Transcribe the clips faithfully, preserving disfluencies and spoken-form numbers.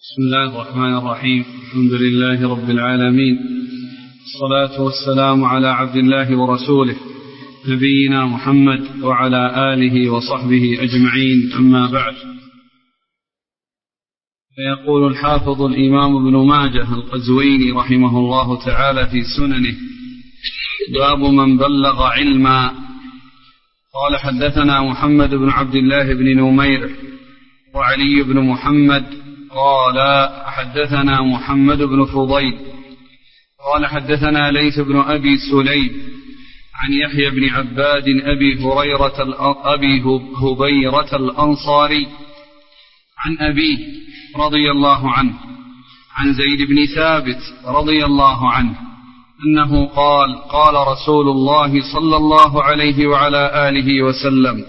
بسم الله الرحمن الرحيم. الحمد لله رب العالمين، الصلاة والسلام على عبد الله ورسوله نبينا محمد وعلى آله وصحبه أجمعين، أما بعد. فيقول الحافظ الإمام ابن ماجه القزويني رحمه الله تعالى في سننه: باب من بلغ علما. قال: حدثنا محمد بن عبد الله بن نمير وعلي بن محمد قال: حدثنا محمد بن فضيل قال: حدثنا ليث بن أبي سليم عن يحيى بن عباد أبي هريرة أبي هبيرة الأنصاري عن أبيه رضي الله عنه عن زيد بن ثابت رضي الله عنه أنه قال: قال رسول الله صلى الله عليه وعلى آله وسلم: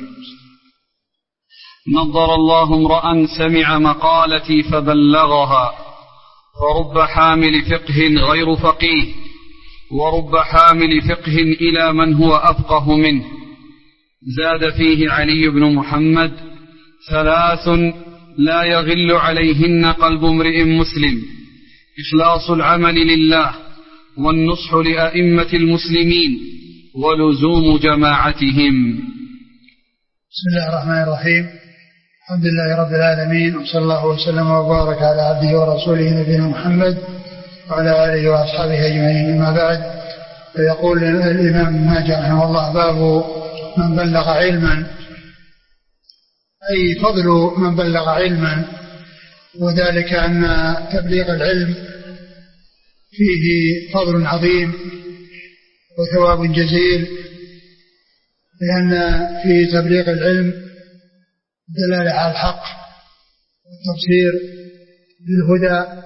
نضر الله امرأ سمع مقالتي فبلغها، فرب حامل فقه غير فقيه، ورب حامل فقه إلى من هو أفقه منه. زاد فيه علي بن محمد: ثلاث لا يغل عليهن قلب امرئ مسلم: إخلاص العمل لله، والنصح لأئمة المسلمين، ولزوم جماعتهم. بسم الله الرحمن الرحيم. الحمد لله رب العالمين، وصلى الله وسلم وبارك على عبده ورسوله نبينا محمد وعلى آله وأصحابه أجمعين، أما بعد. فيقول الإمام ابن ماجه رحمه الله: باب من بلغ علما، أي فضل من بلغ علما، وذلك أن تبليغ العلم فيه فضل عظيم وثواب جزيل، لأن في تبليغ العلم دلالة على الحق والتبصير بالهدى،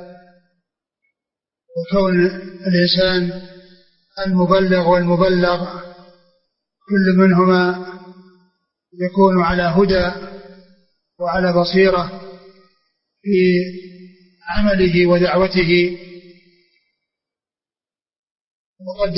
وكون الإنسان المبلغ والمبلغ كل منهما يكون على هدى وعلى بصيرة في عمله ودعوته. وقد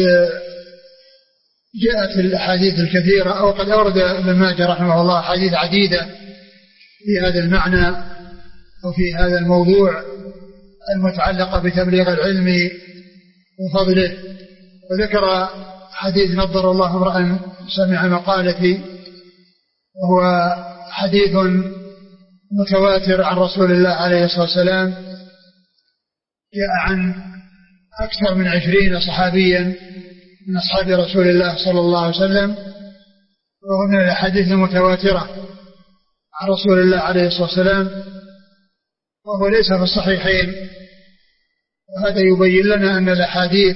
جاءت الأحاديث الكثيرة، أو قد أورد ابن ماجه رحمه الله أحاديث عديدة في هذا المعنى وفي هذا الموضوع المتعلقة بتبليغ العلم وفضله. وذكر حديث: نضر الله امرأ سمع مقالتي، وهو حديث متواتر عن رسول الله عليه الصلاة والسلام، جاء عن أكثر من عشرين صحابيا من أصحاب رسول الله صلى الله عليه وسلم، وهو من الأحاديث المتواترة عن رسول الله عليه الصلاة والسلام، وهو ليس في الصحيحين. وهذا يبين لنا أن الأحاديث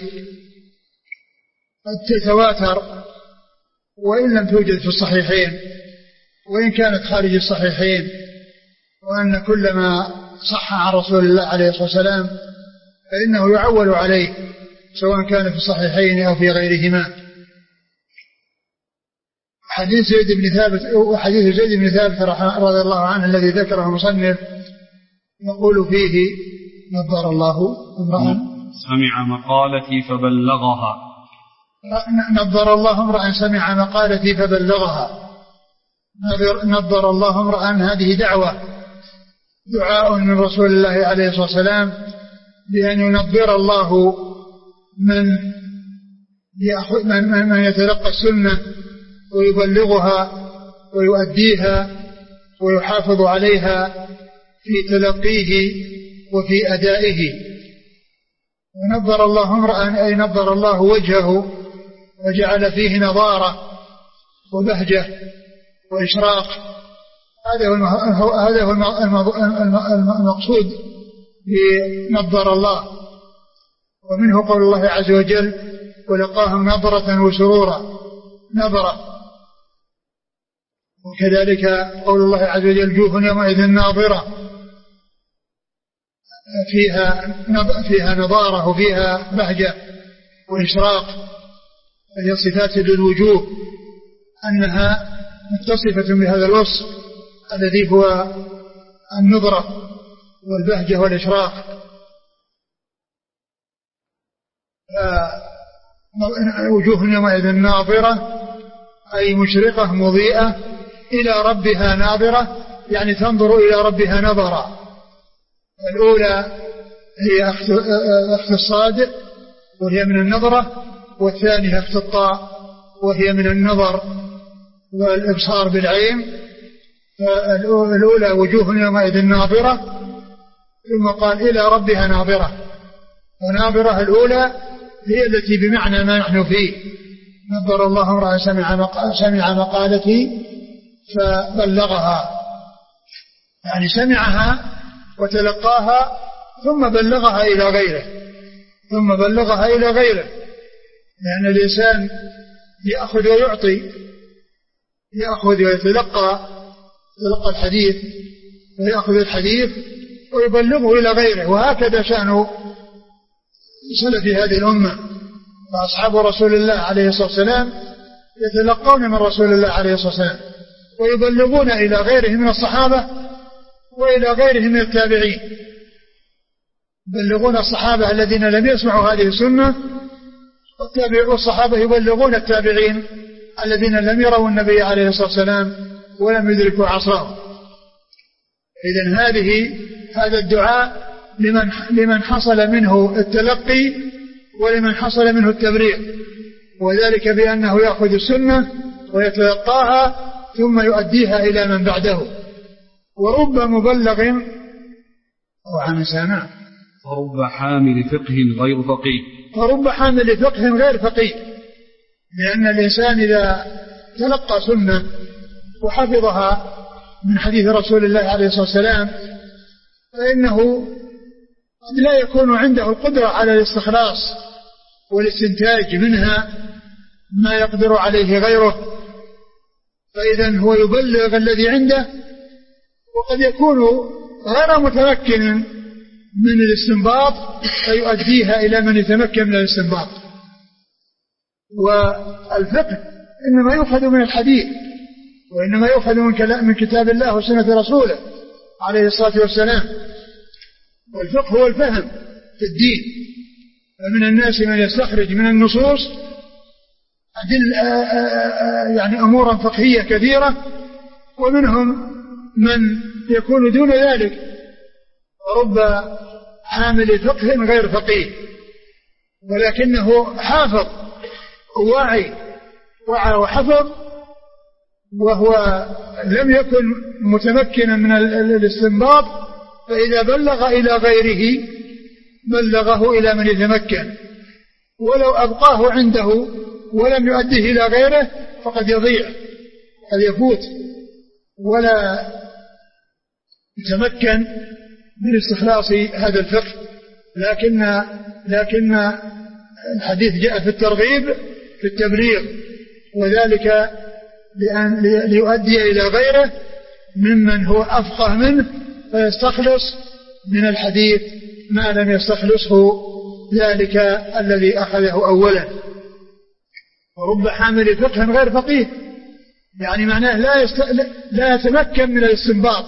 قد تتواتر وإن لم توجد في الصحيحين، وإن كانت خارج الصحيحين، وأن كل ما صح عن رسول الله عليه الصلاة والسلام فإنه يعول عليه، سواء كان في الصحيحين أو في غيرهما. حديث زيد بن ثابت وحديث زيد بن ثابت رضي الله عنه الذي ذكره المصنف يقول فيه: نضر الله امرأ سمع مقالتي فبلغها. نضر الله امرأ سمع مقالتي فبلغها. نضر الله امرأ، هذه دعوة، دعاء من رسول الله عليه الصلاة والسلام بأن ينضر الله من يأخذ من, من يتلقى السنة ويبلغها ويؤديها ويحافظ عليها في تلقيه وفي أدائه. ونضر الله امرأ، أي نضر الله وجهه وجعل فيه نضارة وبهجة وإشراق. هذا هو هذا هو المقصود بنضر الله. ومنه قول الله عز وجل: ولقاهم نضرة وسرورا، نضرة. وكذلك قول الله عز وجل: جوف يومئذ ناظرة، فيها فيها نضارة وفيها بهجة وإشراق. هي صفات للوجوه، أنها متصفة بهذا الوصف الذي هو النضرة والبهجة والإشراق. وجوه يومئذ ناظرة، أي مشرقة مضيئة، إلى ربها ناظرة، يعني تنظر إلى ربها نظرا. الأولى هي أخذ الصاد وهي من النظرة، والثانية أخذ الطاء وهي من النظر والإبصار بالعين. فالأولى وجوه يومئذ ناظرة، ثم قال إلى ربها ناظرة. وناظرة الأولى هي التي بمعنى ما نحن فيه، نظر الله امرأ سمع مقالتي فبلغها، يعني سمعها وتلقاها ثم بلغها إلى غيره ثم بلغها إلى غيره لأن الإنسان يأخذ ويعطي، يأخذ ويتلقى يتلقى الحديث ويأخذ الحديث ويبلغه إلى غيره. وهكذا شأن سلف هذه الأمة، فأصحاب رسول الله عليه الصلاة والسلام يتلقون من رسول الله عليه الصلاة والسلام ويبلغون إلى غيرهم من الصحابة وإلى غيرهم من التابعين، يبلغون الصحابة الذين لم يسمعوا هذه السنة، والصحابة يبلغون التابعين الذين لم يروا النبي عليه الصلاة والسلام ولم يدركوا عصره. إذن هذه هذا الدعاء لمن لمن حصل منه التلقي ولمن حصل منه التبرير، وذلك بأنه يأخذ السنة ويتلقاها ثم يؤديها إلى من بعده. ورب مبلغ أو عن سامع ورب حامل فقه غير فقيه ورب حامل فقه غير فقيه لأن الإنسان إذا تلقى سنة وحفظها من حديث رسول الله عليه الصلاة والسلام فإنه قد لا يكون عنده القدرة على الاستخلاص والاستنتاج منها ما يقدر عليه غيره، فإذا هو يبلغ الذي عنده، وقد يكون غير متمكن من الاستنباط فيؤديها إلى من يتمكن من الاستنباط. والفقه إنما يؤخذ من الحديث، وإنما يؤخذ من كلام من كتاب الله وسنة رسوله عليه الصلاة والسلام. والفقه هو الفهم في الدين، فمن الناس من يستخرج من النصوص أدل يعني أمورا فقهية كثيرة، ومنهم من يكون دون ذلك. رب حامل فقه غير فقيه ولكنه حافظ واعي وعى وحفظ، وهو لم يكن متمكنا من الاستنباط، فإذا بلغ إلى غيره بلغه إلى من يتمكن، ولو أبقاه عنده ولم يؤديه إلى غيره فقد يضيع قد يفوت ولا يتمكن من استخلاص هذا الفقه. لكن لكن الحديث جاء في الترغيب في التبليغ، وذلك لأن ليؤدي إلى غيره ممن هو أفقه منه فيستخلص من الحديث ما لم يستخلصه ذلك الذي أخذه أولا. ورب حامل فقه غير فقيه يعني معناه لا, يست... لا يتمكن من الاستنباط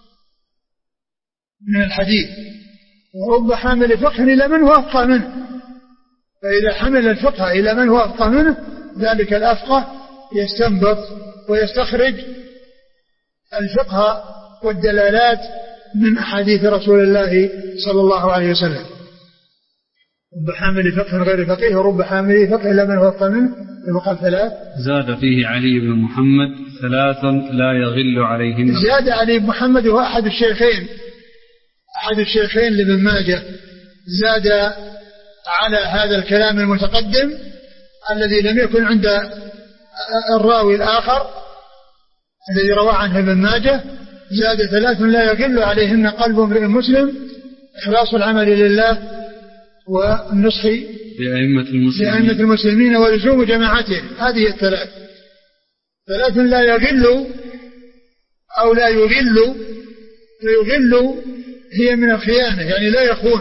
من الحديث. ورب حامل فقه إلى من هو أفقه منه، فإذا حمل الفقه إلى من هو أفقه منه ذلك الأفقه يستنبط ويستخرج الفقه والدلالات من أحاديث رسول الله صلى الله عليه وسلم. رب حامل فقه غير فقيه ورب حامل فقه إلى من هو أفقه منه بمقام ثلاث. زاد فيه علي بن محمد ثلاثا لا يغل عليهن. زاد علي بن محمد هو أحد الشيخين أحد الشيخين لابن ماجه، زاد على هذا الكلام المتقدم الذي لم يكن عند الراوي الآخر الذي روى عنه ابن ماجه، زاد ثلاث لا يغل عليهن قلب امرئ مسلم، إخلاص العمل لله والنصح لأئمة المسلمين, لأئمة المسلمين ولزوم جماعتهم. هذه الثلاث ثلاث لا يغل أو لا يغل. فيغل هي من الخيانة يعني لا يخون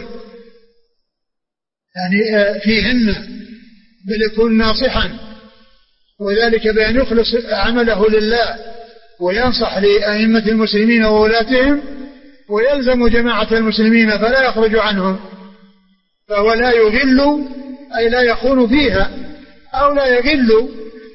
يعني فيهن، بل يكون ناصحا، وذلك بأن يخلص عمله لله وينصح لأئمة المسلمين وولاتهم ويلزم جماعة المسلمين فلا يخرج عنهم. فهو لا يغل أي لا يخون فيها، أو لا يغل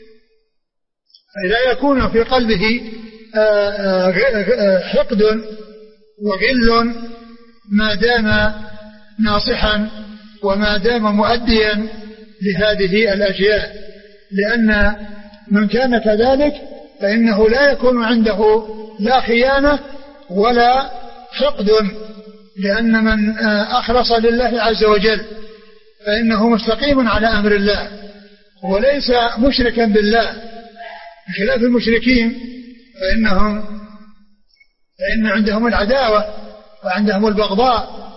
أي لا يكون في قلبه حقد وغل ما دام ناصحا وما دام مؤديا لهذه الأشياء، لأن من كان كذلك فإنه لا يكون عنده لا خيانة ولا حقد، لأن من أخلص لله عز وجل فإنه مستقيم على أمر الله وليس مشركا بالله، بخلاف المشركين فإنهم فإن عندهم العداوة وعندهم البغضاء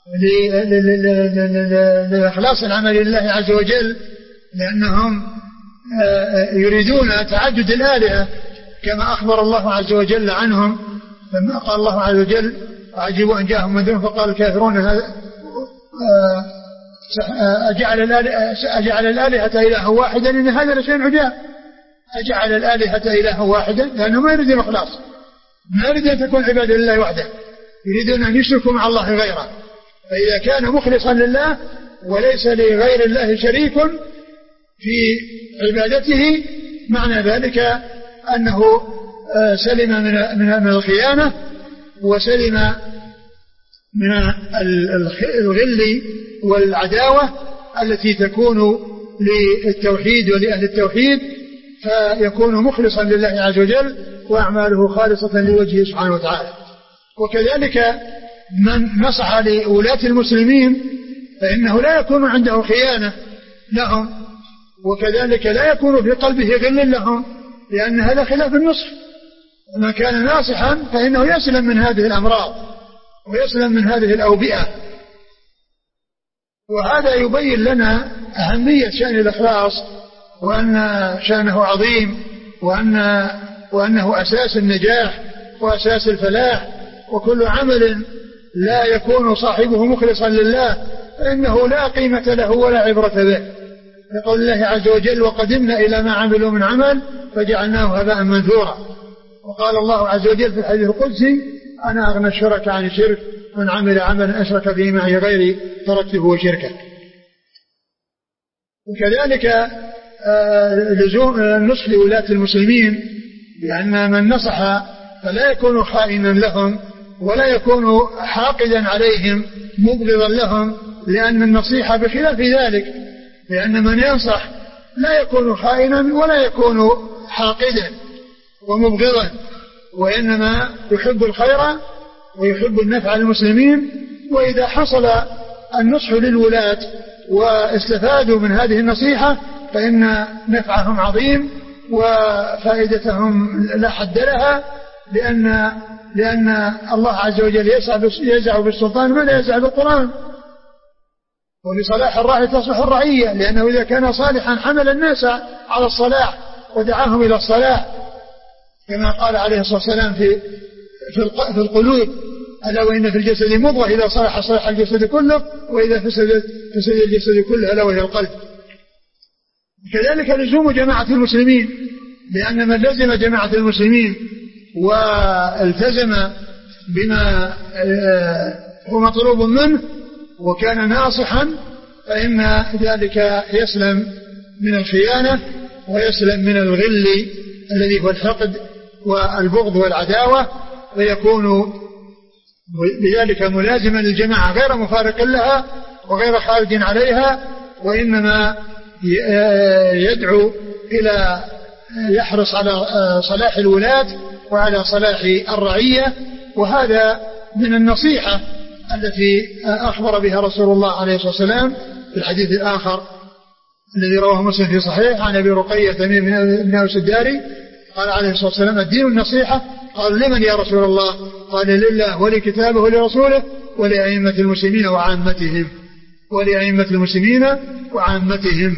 لإخلاص العمل لله عز وجل، لأنهم يريدون تعدد الآلهة كما أخبر الله عز وجل عنهم لما قال الله عز وجل عجبوا أن جاءهم منذر فقال الكافرون أجعل الآلهة, أجعل الآلهة إله واحدا إن هذا لشيء عجاب. أجعل الآلهة إله واحدا لأنه ما يريد الإخلاص، ما يريد أن تكون عبادة لله وحده، يريدون أن يشركوا مع الله غيره. فإذا كان مخلصا لله وليس لغير الله شريك في عبادته معنى ذلك أنه سلم من الخيانة وسلم من الغل والعداوة التي تكون للتوحيد ولأهل التوحيد، فيكون مخلصا لله عز وجل وأعماله خالصة لوجهه سبحانه وتعالى. وكذلك من نصح لولاة المسلمين فإنه لا يكون عنده خيانة لهم، وكذلك لا يكون في قلبه غل لهم، لأن هذا خلاف النصح. ومن كان ناصحا فإنه يسلم من هذه الأمراض ويسلم من هذه الأوبئة. وهذا يبين لنا أهمية شأن الإخلاص وأن شأنه عظيم وأن وأنه أساس النجاح وأساس الفلاح. وكل عمل لا يكون صاحبه مخلصا لله فإنه لا قيمة له ولا عبرة به. يقول الله عز وجل وقدمنا إلى ما عملوا من عمل فجعلناه هباء منثورا. وقال الله عز وجل في الحديث القدسي أنا أغنى الشرك عن الشرك من عمل عملا أشرك فيه معي غيري تركته وشركه. وكذلك لزوم النصح لولاة المسلمين، لأن من نصح فلا يكون خائنا لهم ولا يكون حاقدا عليهم مبغضا لهم، لأن النصيحة بخلاف ذلك، لأن من ينصح لا يكون خائنا ولا يكون حاقدا ومبغضا، وإنما يحب الخير ويحب النفع للمسلمين. وإذا حصل النصح للولاة واستفادوا من هذه النصيحة فإن نفعهم عظيم وفائدتهم لا حد لها، لأن لأن الله عز وجل يزع بالسلطان ما لا يزع بالقرآن. ولصلاح الراعي تصلح الرعية، لأنه إذا كان صالحا حمل الناس على الصلاح ودعاهم إلى الصلاح، كما قال عليه الصلاة والسلام في في القلوب ألا وإن في الجسد مضغة إذا صلح صلح الجسد كله وإذا فسد فسد الجسد كله ألا وهي القلب. كذلك لزوم جماعة المسلمين، لأن من لزم جماعة المسلمين والتزم بما هو مطلوب منه وكان ناصحا فإن ذلك يسلم من الخيانة ويسلم من الغل الذي هو الحقد والبغض والعداوة، ويكون بذلك ملازما للجماعة غير مفارق لها وغير خارج عليها، وإنما يدعو إلى يحرص على صلاح الولاة وعلى صلاح الرعية. وهذا من النصيحة التي أخبر بها رسول الله عليه الصلاة والسلام في الحديث الآخر الذي رواه مسلم في صحيح عن أبي رقية تميم بن أوس الداري قال عليه الصلاة والسلام الدين النصيحة. قال لمن يا رسول الله؟ قال لله ولكتابه ولرسوله ولأئمة المسلمين وعامتهم ولأئمة المسلمين وعامتهم.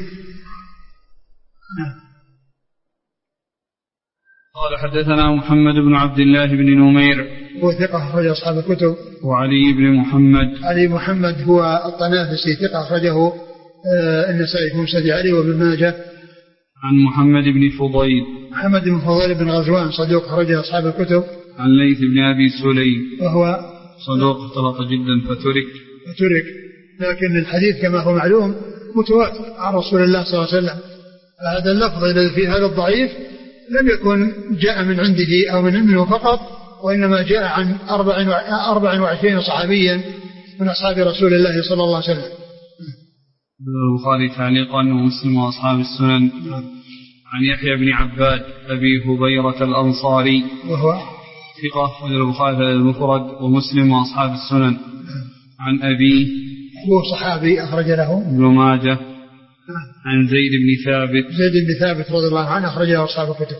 قال حدثنا محمد بن عبد الله بن نمير هو ثقة أخرج أصحاب الكتب. وعلي بن محمد علي محمد هو الطنافسي ثقة أخرجه النسائي في مسند علي وابن ماجه. عن محمد بن فضيل محمد بن فضيل بن غزوان صدوق أخرجه أصحاب الكتب. عن ليث بن أبي سليم وهو صدوق اختلط جدا فترك فترك لكن الحديث كما هو معلوم متواتر عن رسول الله صلى الله عليه وسلم. هذا اللفظ الذي في هذا الضعيف لم يكن جاء من عنده أو من منه فقط، وإنما جاء عن أربع وعشرين صحابيا من أصحاب رسول الله صلى الله عليه وسلم. البخاري تعليقا ومسلم وأصحاب السنن. عن يحيى بن عباد أبي هبيرة الأنصاري وهو ثقة البخاري المفرد ومسلم وأصحاب السنن. عن أبيه هو صحابي أخرج له ابن ماجه. عن زيد بن ثابت زيد بن ثابت رضي الله عنه أخرج له أصحاب الكتب.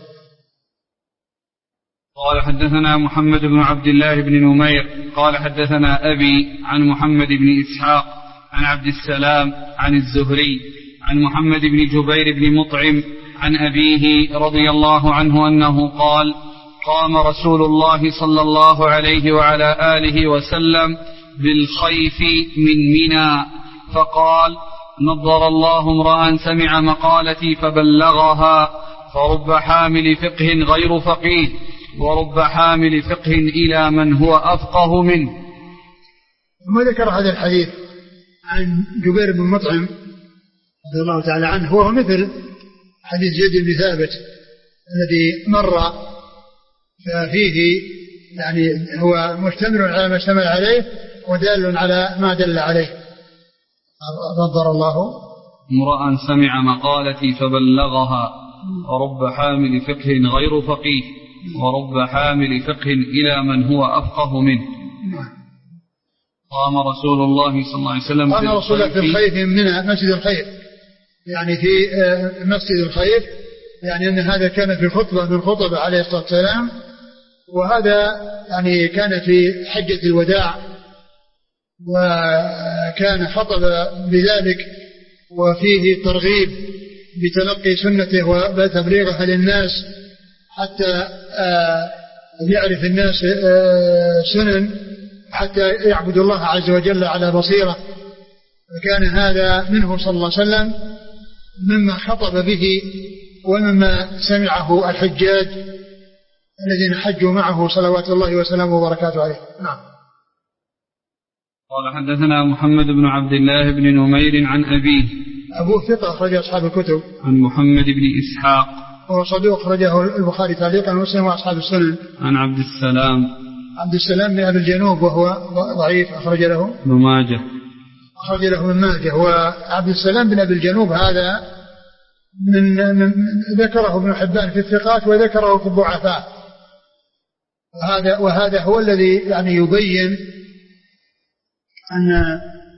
قال حدثنا محمد بن عبد الله بن نمير قال حدثنا أبي عن محمد بن إسحاق عن عبد السلام عن الزهري عن محمد بن جبير بن مطعم عن أبيه رضي الله عنه أنه قال قام رسول الله صلى الله عليه وعلى آله وسلم بالخيف من منى فقال نضر الله امرأ سمع مقالتي فبلغها فرب حامل فقه غير فقيه ورب حامل فقه إلى من هو أفقه منه. ثم ذكر هذا الحديث عن جبير بن مطعم رضي الله تعالى عنه هو مثل حديث زيد بن ثابت الذي مر فيه يعني هو مشتمل على ما اشتمل عليه ودال على ما دل عليه. نضر الله امرأ سمع مقالتي فبلغها ورب حامل فقه غير فقيه ورب حامل فقه إلى من هو أفقه منه. قام رسول الله صلى الله عليه وسلم قام رسول الله في الخيف من مسجد الخيف يعني في مسجد الخيف يعني أن هذا كان في خطبة من خطبة عليه الصلاة والسلام وهذا يعني كان في حجة الوداع وكان خطب بذلك وفيه ترغيب بتلقي سنته وتبليغها للناس حتى يعرف الناس سنن حتى يعبدوا الله عز وجل على بصيرة. وكان هذا منه صلى الله عليه وسلم مما خطب به ومما سمعه الحجاج الذين حجوا معه صلوات الله وسلامه وبركاته عليه. نعم. قال حدثنا محمد بن عبد الله بن نمير عن أبيه أبوه ثقة أخرج أصحاب الكتب. عن محمد بن إسحاق وهو صدوق أخرجه البخاري تعليقا ومسلم وأصحاب السنن. عن عبد السلام عبد السلام بن أبي الجنوب وهو ضعيف أخرج له ابن ماجه أخرج له ابن ماجه. وعبد السلام بن أبي الجنوب هذا من, من ذكره ابن حبان في الثقات وذكره في الضعفاء وهذا وهذا هو الذي يعني يبين أن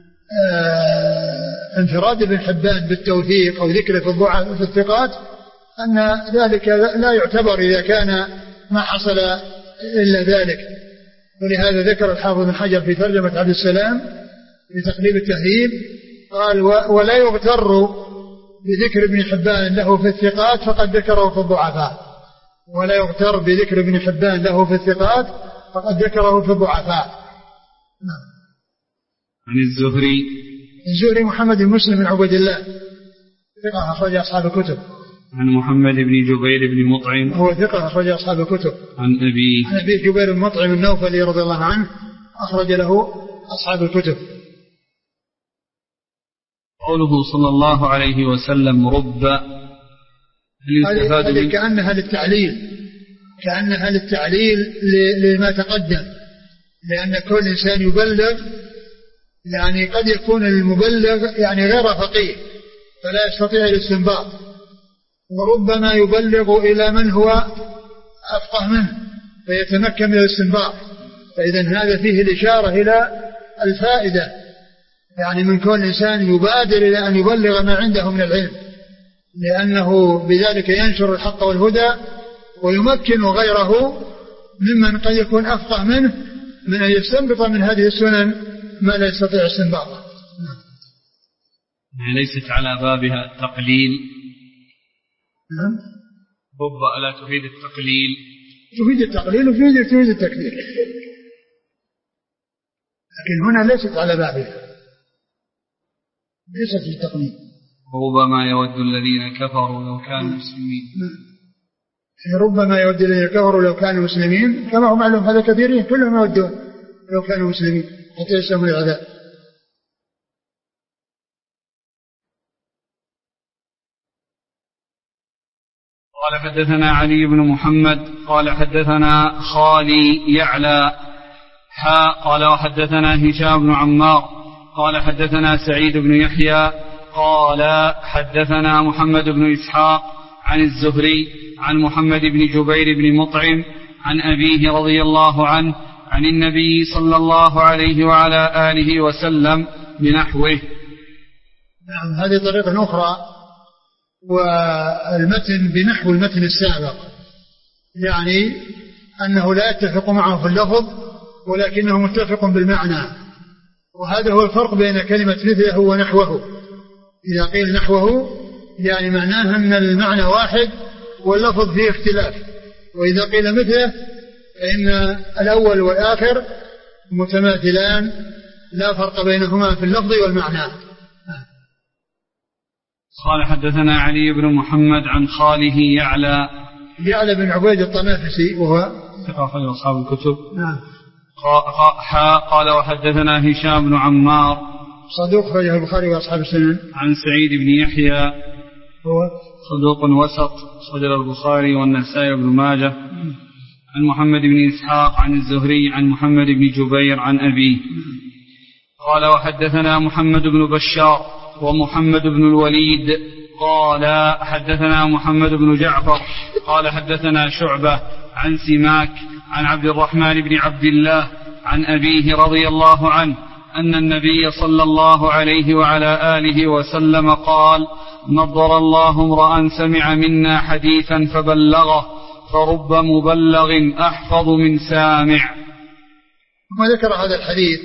انفراد ابن حبان بالتوثيق أو ذكره في الضعفاء في الثقات أن ذلك لا يعتبر إذا كان ما حصل إلا ذلك. ولهذا ذكر الحافظ بن حجر في ترجمة عبد السلام في تقريب التهذيب قال ولا يغتر بذكر ابن حبان له في الثقات فقد ذكره في الضعفاء ولا يغتر بذكر ابن حبان له في الثقات فقد ذكره في الضعفاء. نعم. عن الزهري الزهري محمد بن مسلم بن عبد الله ثقة أخرج أصحاب الكتب. عن محمد بن جبير بن مطعم هو ثقة أخرج أصحاب الكتب. عن أبيه عن أبي جبير بن مطعم النوفلي رضي الله عنه أخرج له أصحاب الكتب. قوله صلى الله عليه وسلم رب هذه كأنها للتعليل كأنها للتعليل لما تقدم لأن كل إنسان يبلغ يعني قد يكون المبلغ يعني غير فقيه فلا يستطيع الاستنباط وربما يبلغ إلى من هو أفقه منه فيتمكن من الاستنباط. فإذا هذا فيه الإشارة إلى الفائدة يعني من كل إنسان يبادر إلى أن يبلغ ما عنده من العلم لأنه بذلك ينشر الحق والهدى ويمكن غيره ممن قد يكون أفقه منه من أن يستنبط من هذه السنن ما لا يستطيع استنباطه. ليست على بابها التقليل. نعم. رب ألا تفيد التقليل؟ تفيد التقليل وتفيد تفيد التكثير لكن هنا ليست على بابها ليست في التقليل. ربما يود الذين كفروا لو كانوا مسلمين. ربما يود الذين كفروا لو كانوا مسلمين كما هم معلوم هذا كثيرين كلهم يودون لو كانوا مسلمين حتى يسلموا العذاب. قال قال حدثنا علي بن محمد قال حدثنا خالي يعلى حا قال وحدثنا هشام بن عمار قال حدثنا سعيد بن يحيى قال حدثنا محمد بن إسحاق عن الزهري عن محمد بن جبير بن مطعم عن أبيه رضي الله عنه عن النبي صلى الله عليه وعلى آله وسلم بنحوه. نعم هذه طريقة أخرى والمتن بنحو المتن السابق، يعني أنه لا يتفق معه في اللفظ ولكنه متفق بالمعنى، وهذا هو الفرق بين كلمة مثله ونحوه. إذا قيل نحوه يعني معناه أن المعنى واحد واللفظ فيه اختلاف، وإذا قيل مثله فإن الأول والآخر متماثلان لا فرق بينهما في اللفظ والمعنى. قال حدثنا علي بن محمد عن خاله يعلى يعلى بن عبيد الطنافسي وهو ثقة أخرج أصحاب الكتب. نعم. قال وحدثنا هشام بن عمار صدوق أخرجه البخاري وأصحاب السنن. عن سعيد بن يحيى هو صدوق وسط أخرج البخاري والنسائي بن ماجه. عن محمد بن إسحاق عن الزهري عن محمد بن جبير عن أبيه. قال وحدثنا محمد بن بشار ومحمد بن الوليد قال حدثنا محمد بن جعفر قال حدثنا شعبة عن سماك عن عبد الرحمن بن عبد الله عن أبيه رضي الله عنه أن النبي صلى الله عليه وعلى آله وسلم قال: نضر الله امرأ سمع منا حديثا فبلغه فرب مبلغ أحفظ من سامع. ثم ذكر هذا الحديث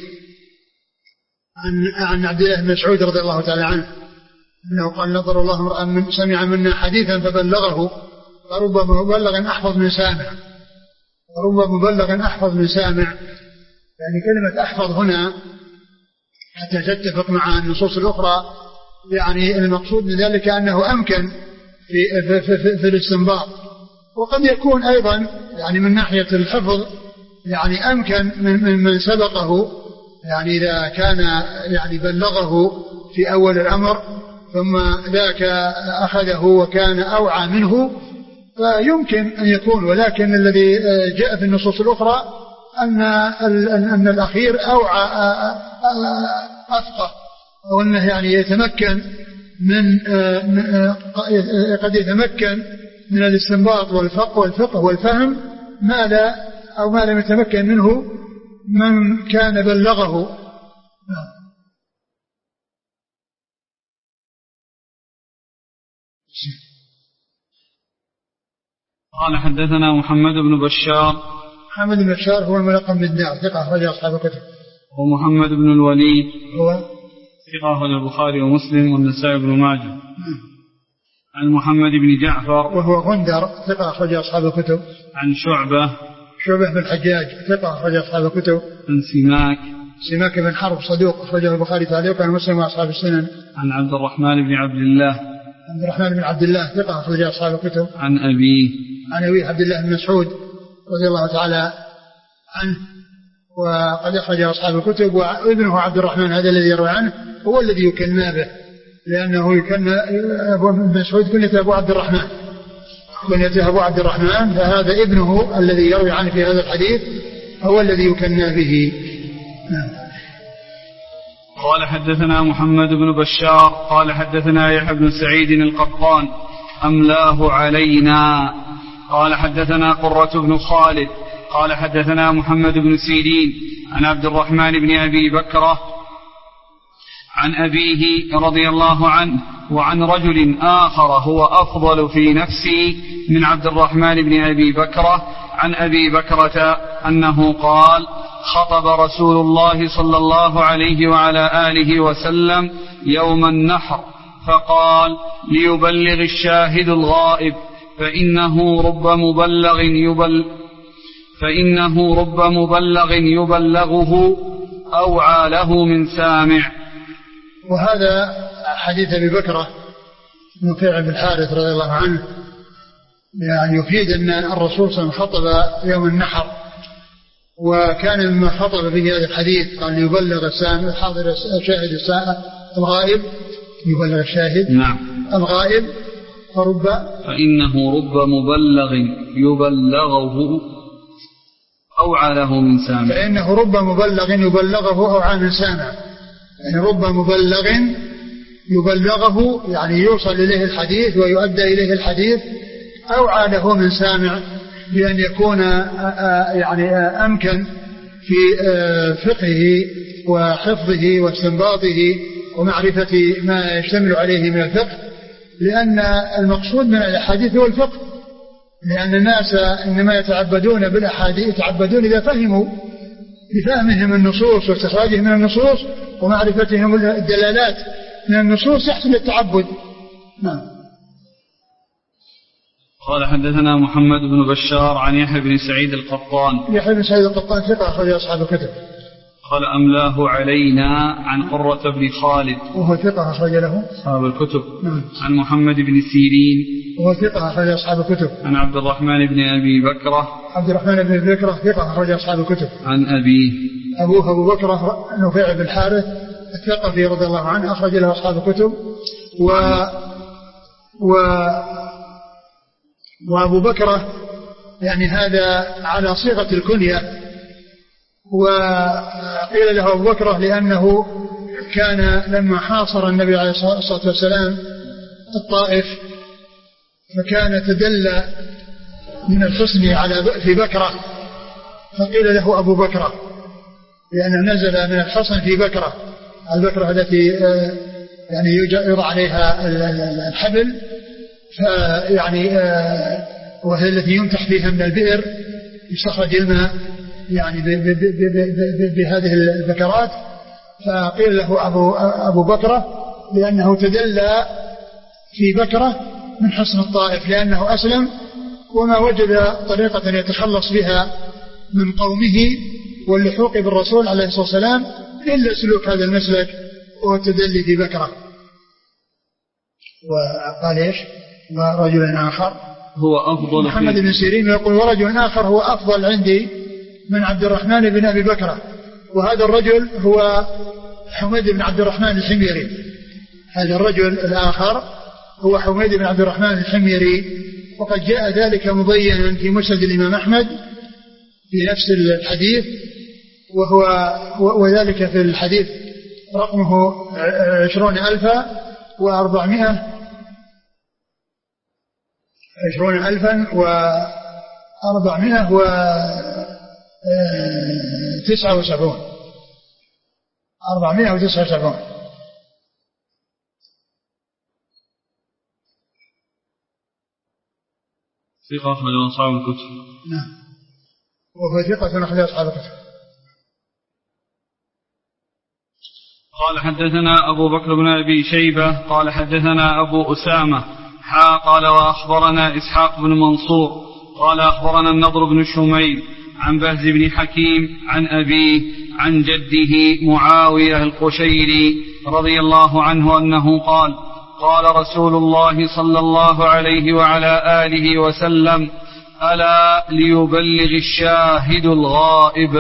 عن عن عبد الله بن مسعود رضي الله تعالى عنه أنه قال: نضر الله امرأ سمع منا حديثا فبلغه فرب مبلغ أحفظ من سامع. فرب مبلغ أحفظ من سامع، يعني كلمة أحفظ هنا حتى تتفق مع النصوص الأخرى، يعني المقصود من ذلك أنه أمكن في, في, في, في الاستنباط، وقد يكون أيضا يعني من ناحية الحفظ يعني أمكن من, من, من سبقه، يعني إذا كان يعني بلغه في أول الأمر ثم ذاك أخذه وكان أوعى منه فيمكن أن يكون، ولكن الذي جاء في النصوص الأخرى أن, أن الأخير أوعى أفقه، أو أنه يعني يتمكن من قد يتمكن من الاستنباط والفقه والفقه والفهم ما لا أو ما لم يتمكن منه من كان بلغه. قال حدثنا محمد بن بشار. محمد بن بشار هو الملقب بالدار، ثقة أخرج أصحاب الكتب. ومحمد بن الوليد هو ثقة أخرج البخاري ومسلم والنسائي بن ماجه. عن محمد بن جعفر وهو غندر، ثقة أخرج أصحاب الكتب. عن شعبة شعبة بن الحجاج، ثقة أخرج أصحاب الكتب. عن سماك سماك بن حرب صدوق أخرجه البخاري تعليقا ومسلم وأصحاب السنن. عن عبد الرحمن بن عبد الله عبد الرحمن بن عبد الله، ثقة أخرج أصحاب الكتب. عن أبيه عن أبيه عبد الله بن مسعود رضي الله تعالى عنه وقد أخرج أصحاب الكتب. وابنه عبد الرحمن هذا الذي يروي عنه هو الذي يكنى به، لأنه يكنى أبو مسعود كنيته أبو عبد الرحمن، كنيته أبو عبد الرحمن، فهذا ابنه الذي يروي عنه في هذا الحديث هو الذي يكنى به. قال حدثنا محمد بن بشار قال حدثنا يحيى بن سعيد القطان أملاه علينا. قال حدثنا قرة بن خالد قال حدثنا محمد بن سيرين عن عبد الرحمن بن أبي بكرة عن أبيه رضي الله عنه وعن رجل آخر هو أفضل في نفسي من عبد الرحمن بن أبي بكرة عن أبي بكرة أنه قال: خطب رسول الله صلى الله عليه وعلى آله وسلم يوم النحر فقال: ليبلغ الشاهد الغائب فإنه رب مبلغ يبل فإنه رب مبلغ يبلغه أوعى له من سامع. وهذا حديث أبي بكرة نفيع بن الحارث رضي الله عنه يعني يفيد أن الرسول صلى الله عليه وسلم خطب يوم النحر، وكان مما خطب به هذا الحديث قال: يبلغ السامع حاضر الشاهد الغائب، يبلغ الشاهد نعم. الغائب، فرب فإنه رب مبلغ يبلغه أوعى له من سامع فإنه رب مبلغ يبلغه أوعى من سامع يعني رب مبلغ يبلغه يعني يوصل إليه الحديث ويؤدى إليه الحديث أوعى له من سامع بأن يكون يعني أمكن في فقهه وحفظه واستنباطه ومعرفة ما يشتمل عليه من الفقه لأن المقصود من الأحاديث هو الفقه لأن الناس إنما يتعبدون بالأحاديث يتعبدون إذا فهموا بفهمهم النصوص واستخراجهم من النصوص ومعرفتهم الدلالات من النصوص يحصل التعبد. نعم. قال حدثنا محمد بن بشار عن يحيى بن سعيد القطان. يحيى بن سعيد القطان ثقة أخرج أصحاب الكتب. قال أملاه علينا عن قرة بن خالد وهو ثقة أخرج له أصحاب الكتب. نعم. عن محمد بن سيرين وهو ثقة أخرج أصحاب الكتب. عن عبد الرحمن بن أبي بكرة عبد الرحمن بن أبي بكرة ثقة أخرج أصحاب الكتب. عن أبيه أبوه أبو بكرة نفيع بن الحارث الثقفي رضي الله عنه أخرج له أصحاب الكتب. و و وأبو بكرة يعني هذا على صيغة الكنية وقيل له أبو بكرة لأنه كان لما حاصر النبي عليه الصلاة والسلام الطائف فكان تدلى من الحسن على في بكرة فقيل له أبو بكرة لأنه نزل من الحصن في بكرة البكرة التي يعني يوضع عليها الحبل فيعني وهي التي يمتح فيها من البئر يستخرج الماء يعني بهذه البكرات فقيل له أبو, أبو بكرة لأنه تدلى في بكرة من حصن الطائف لأنه أسلم وما وجد طريقة يتخلص بها من قومه واللحوق بالرسول عليه الصلاة والسلام إلا سلوك هذا المسلك والتدلي في بكرة. وقال إيش ورجل آخر هو أفضل محمد بن سيرين يقول ورجل آخر هو أفضل عندي من عبد الرحمن بن أبي بكرة وهذا الرجل هو حميد بن عبد الرحمن الحميري. هذا الرجل الآخر هو حميد بن عبد الرحمن الحميري وقد جاء ذلك مبينا في مسند الإمام أحمد في نفس الحديث وهو وذلك في الحديث رقمه عشرون ألفا وأربعمائة عشرون ألفا وأربعمائة وتسعة وسبعون أربعمائة وتسعة وسبعون. ثقة أخرج أصحاب الكتب. نعم وهو ثقة أخرج أصحاب الكتب. قال حدثنا أبو بكر بن أبي شيبة قال حدثنا أبو أسامة حا قال وأخبرنا إسحاق بن منصور قال أخبرنا النضر بن شميل عن بهز بن حكيم عن أبيه عن جده معاوية القشيري رضي الله عنه أنه قال قال رسول الله صلى الله عليه وعلى آله وسلم ألا ليبلغ الشاهد الغائب.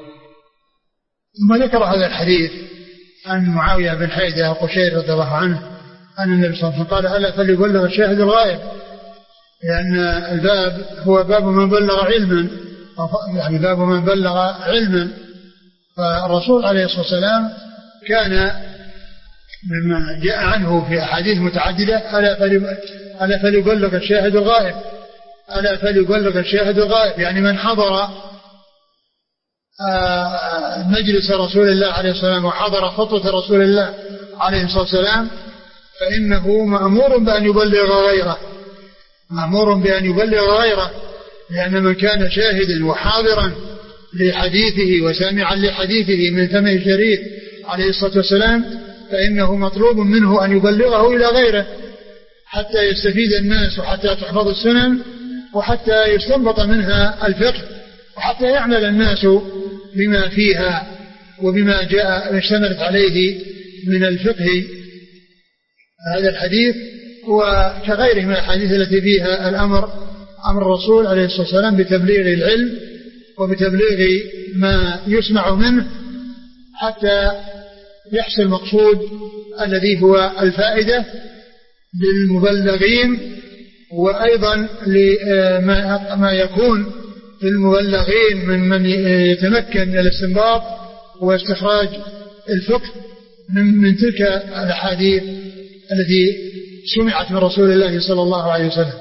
ثم ذكر هذا الحديث عن معاوية بن حيدة القشيري رضي الله عنه أن النبي صلى الله عليه وسلم قال ألا فليبلغ الشاهد الغائب لأن الباب هو باب من بلغ علما يعني باب من بلغ علما فالرسول عليه الصلاة والسلام كان مما جاء عنه في أحاديث متعددة ألا فليبلغ الشاهد الغائب ألا فليبلغ الشاهد الغائب يعني من حضر مجلس رسول الله عليه الصلاة والسلام وحضر خطبة رسول الله عليه الصلاة والسلام فإنه مأمور بأن يبلغ غيره مأمور بأن يبلغ غيره لأن من كان شاهدا وحاضرا لحديثه وسامعا لحديثه من فمه الشريف عليه الصلاة والسلام فإنه مطلوب منه أن يبلغه إلى غيره حتى يستفيد الناس وحتى تحفظ السنن وحتى يستنبط منها الفقه وحتى يعمل الناس بما فيها وبما جاء اشتملت عليه من الفقه. هذا الحديث وكغيره من الحديث التي فيها الأمر أمر الرسول عليه الصلاة والسلام بتبليغ العلم وبتبليغ ما يسمع منه حتى يحصل المقصود الذي هو الفائدة للمبلغين، وأيضا لما ما يكون في المبلغين من من يتمكن من الاستنباط واستخراج الفقه من, من تلك الأحاديث التي سمعت من رسول الله صلى الله عليه وسلم.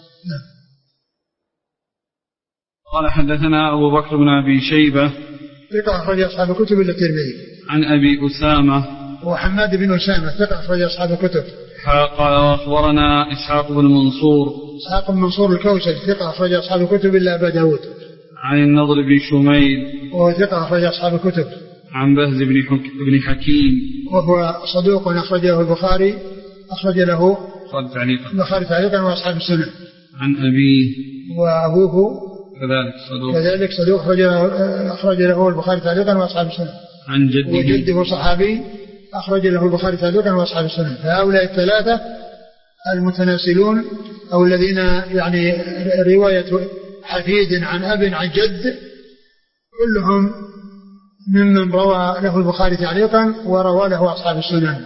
قال حدثنا أبو بكر بن أبي شيبة ثقة أخرج أصحاب الكتب إلا الترمذي. عن أبي أسامة وحماد بن أسامة ثقة أخرج أصحاب الكتب. قال أخبرنا إسحاق بن منصور إسحاق بن منصور الكوسج ثقة أخرج أصحاب الكتب إلا أبا داود. عن النضر بن شميل وهو ثقة أخرج أصحاب الكتب. عن بهز بن, حك... بن حكيم وهو صدوق أخرجه البخاري أخرج له البخاري تعليقا وأصحاب السنة. عن أبيه وأبوه كذلك صدوق كذلك صدوق أخرج له البخاري تعليقا وأصحاب السنة. عن جده وجده صحابي أخرج له البخاري تعليقا وأصحاب السنة. فهؤلاء الثلاثة المتناسلون أو الذين يعني رواية حفيد عن أب عن جد كلهم ممن روى له البخاري تعليقا وروى له أصحاب السنن.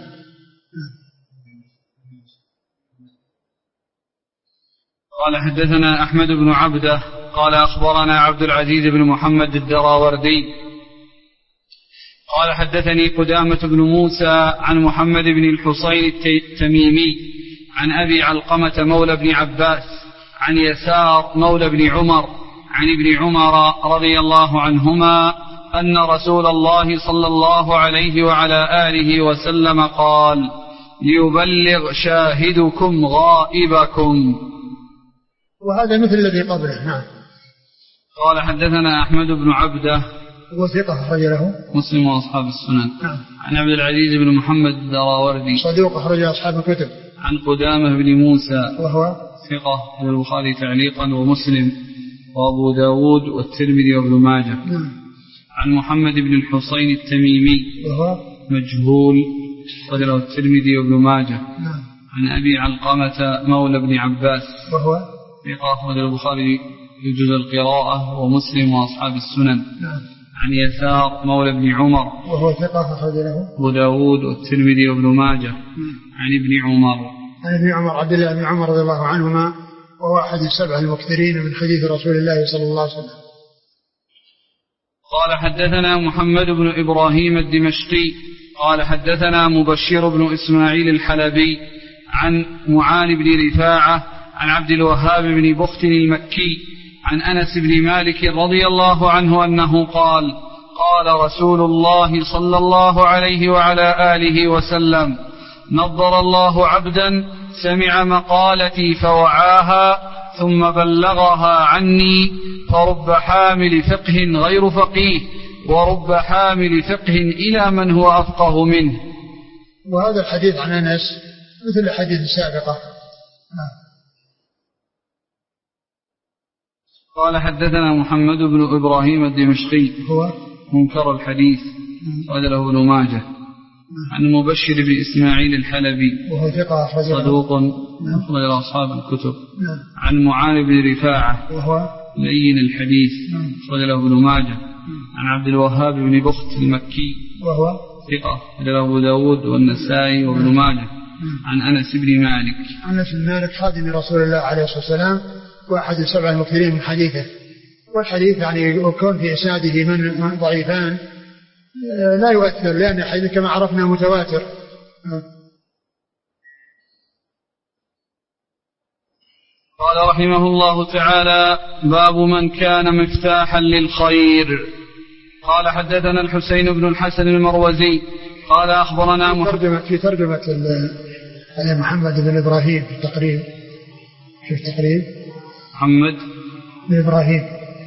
قال حدثنا أحمد بن عبده قال أخبرنا عبد العزيز بن محمد الدراوردي قال حدثني قدامة بن موسى عن محمد بن الحصين التميمي عن أبي علقمة مولى بن عباس عن يسار مولى بن عمر عن ابن عمر رضي الله عنهما أن رسول الله صلى الله عليه وعلى آله وسلم قال ليبلغ شاهدكم غائبكم. وهذا مثل الذي قبله. نعم. قال حدثنا أحمد بن عبده وثقة أخرج له مسلم وأصحاب السنن. نعم. عن عبد العزيز بن محمد الدراوردي صدوق أخرج أصحاب الكتب. عن قدامة بن موسى وهو ثقة البخاري تعليقا ومسلم وأبو داود والترمذي وابن ماجه. نعم. عن محمد بن الحصين التميمي وهو مجهول أخرج له الترمذي وابن ماجه. نعم. عن أبي علقمة مولى بن عباس وهو ثقة أخرج البخاري يجوز القراءة ومسلم وأصحاب السنن. نعم. عن يسار مولى بن عمر وهو ثقة أخرج له أبو داود والترمذي وابن ماجه. نعم. عن ابن عمر عن ابن عمر عبد الله بن عمر رضي الله عنهما وهو أحد السبع المكثرين من حديث رسول الله صلى الله عليه وسلم. قال حدثنا محمد بن إبراهيم الدمشقي قال حدثنا مبشر بن إسماعيل الحلبي عن معان بن رفاعة عن عبد الوهاب بن بخت المكي عن أنس بن مالك رضي الله عنه أنه قال قال رسول الله صلى الله عليه وعلى آله وسلم نضر الله عبدا سمع مقالتي فوعاها ثم بلغها عني فرب حامل فقه غير فقيه ورب حامل فقه إلى من هو أفقه منه. وهذا الحديث عن أنس مثل الحديث السابقة. قال حدثنا محمد بن إبراهيم الدمشقي هو منكر الحديث قال له ابن ماجه. عن مبشر بن إسماعيل الحلبي وهو ثقة صدوق أخرج أصحاب الكتب. نعم. عن معان بن رفاعة وهو لين الحديث أخرج له ابن ماجه. عن عبد الوهاب بن بخت المكي وهو ثقة أخرج له أبو داود والنسائي وابن ماجه. عن أنس بن مالك أنس بن مالك خادم رسول الله عليه الصلاة والسلام وأحد السبع المكثرين من حديثه. والحديث يعني يكون في إسناده من ضعيفان لا يؤثر لأن الحديث كما عرفنا متواتر. قال رحمه الله تعالى باب من كان مفتاحا للخير. قال حدثنا الحسين بن الحسن المروزي قال أخبرنا محمد في ترجمة محمد بن إبراهيم في التقريب. شوف تقريب محمد بن إبراهيم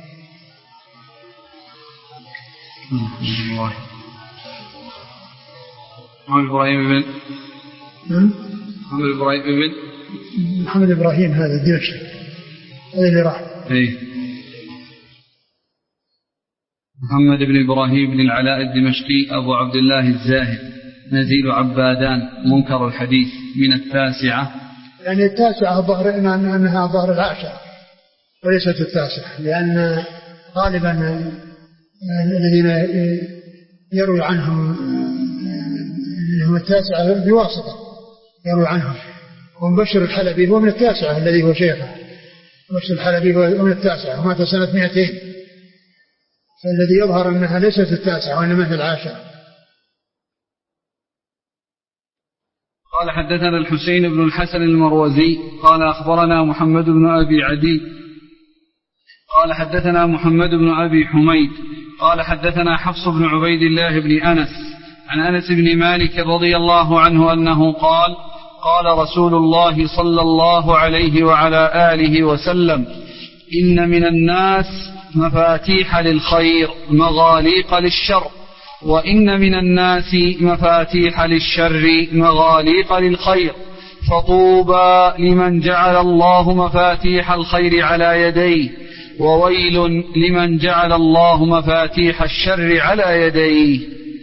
محمد إبراهيم بن محمد إبراهيم بن محمد إبراهيم هذا الدمشقي هذا اللي راح. إيه محمد بن إبراهيم بن العلاء الدمشقي أبو عبد الله الزاهد نزيل عبادان منكر الحديث من التاسعة. يعني التاسعة ظهر أنها ظهر العاشرة وليست التاسعة لأن غالبا الذين يروي عنهم هم التاسعة بواسطة يروي عنهم ومبشر الحلبي هو من التاسعة الذي هو شيخه. مبشر الحلبي هو من التاسعة ومات سنة مئتين، فالذي يظهر أنها ليست التاسعة وإنما هي العاشرة. قال حدثنا الحسين بن الحسن المروزي قال أخبرنا محمد بن أبي عدي قال حدثنا محمد بن أبي حميد قال حدثنا حفص بن عبيد الله بن أنس عن أنس بن مالك رضي الله عنه أنه قال قال رسول الله صلى الله عليه وعلى آله وسلم إن من الناس مفاتيح للخير مغاليق للشر وإن من الناس مفاتيح للشر مغاليق للخير فطوبى لمن جعل الله مفاتيح الخير على يديه وويل لمن جعل الله مفاتيح الشر على يديه.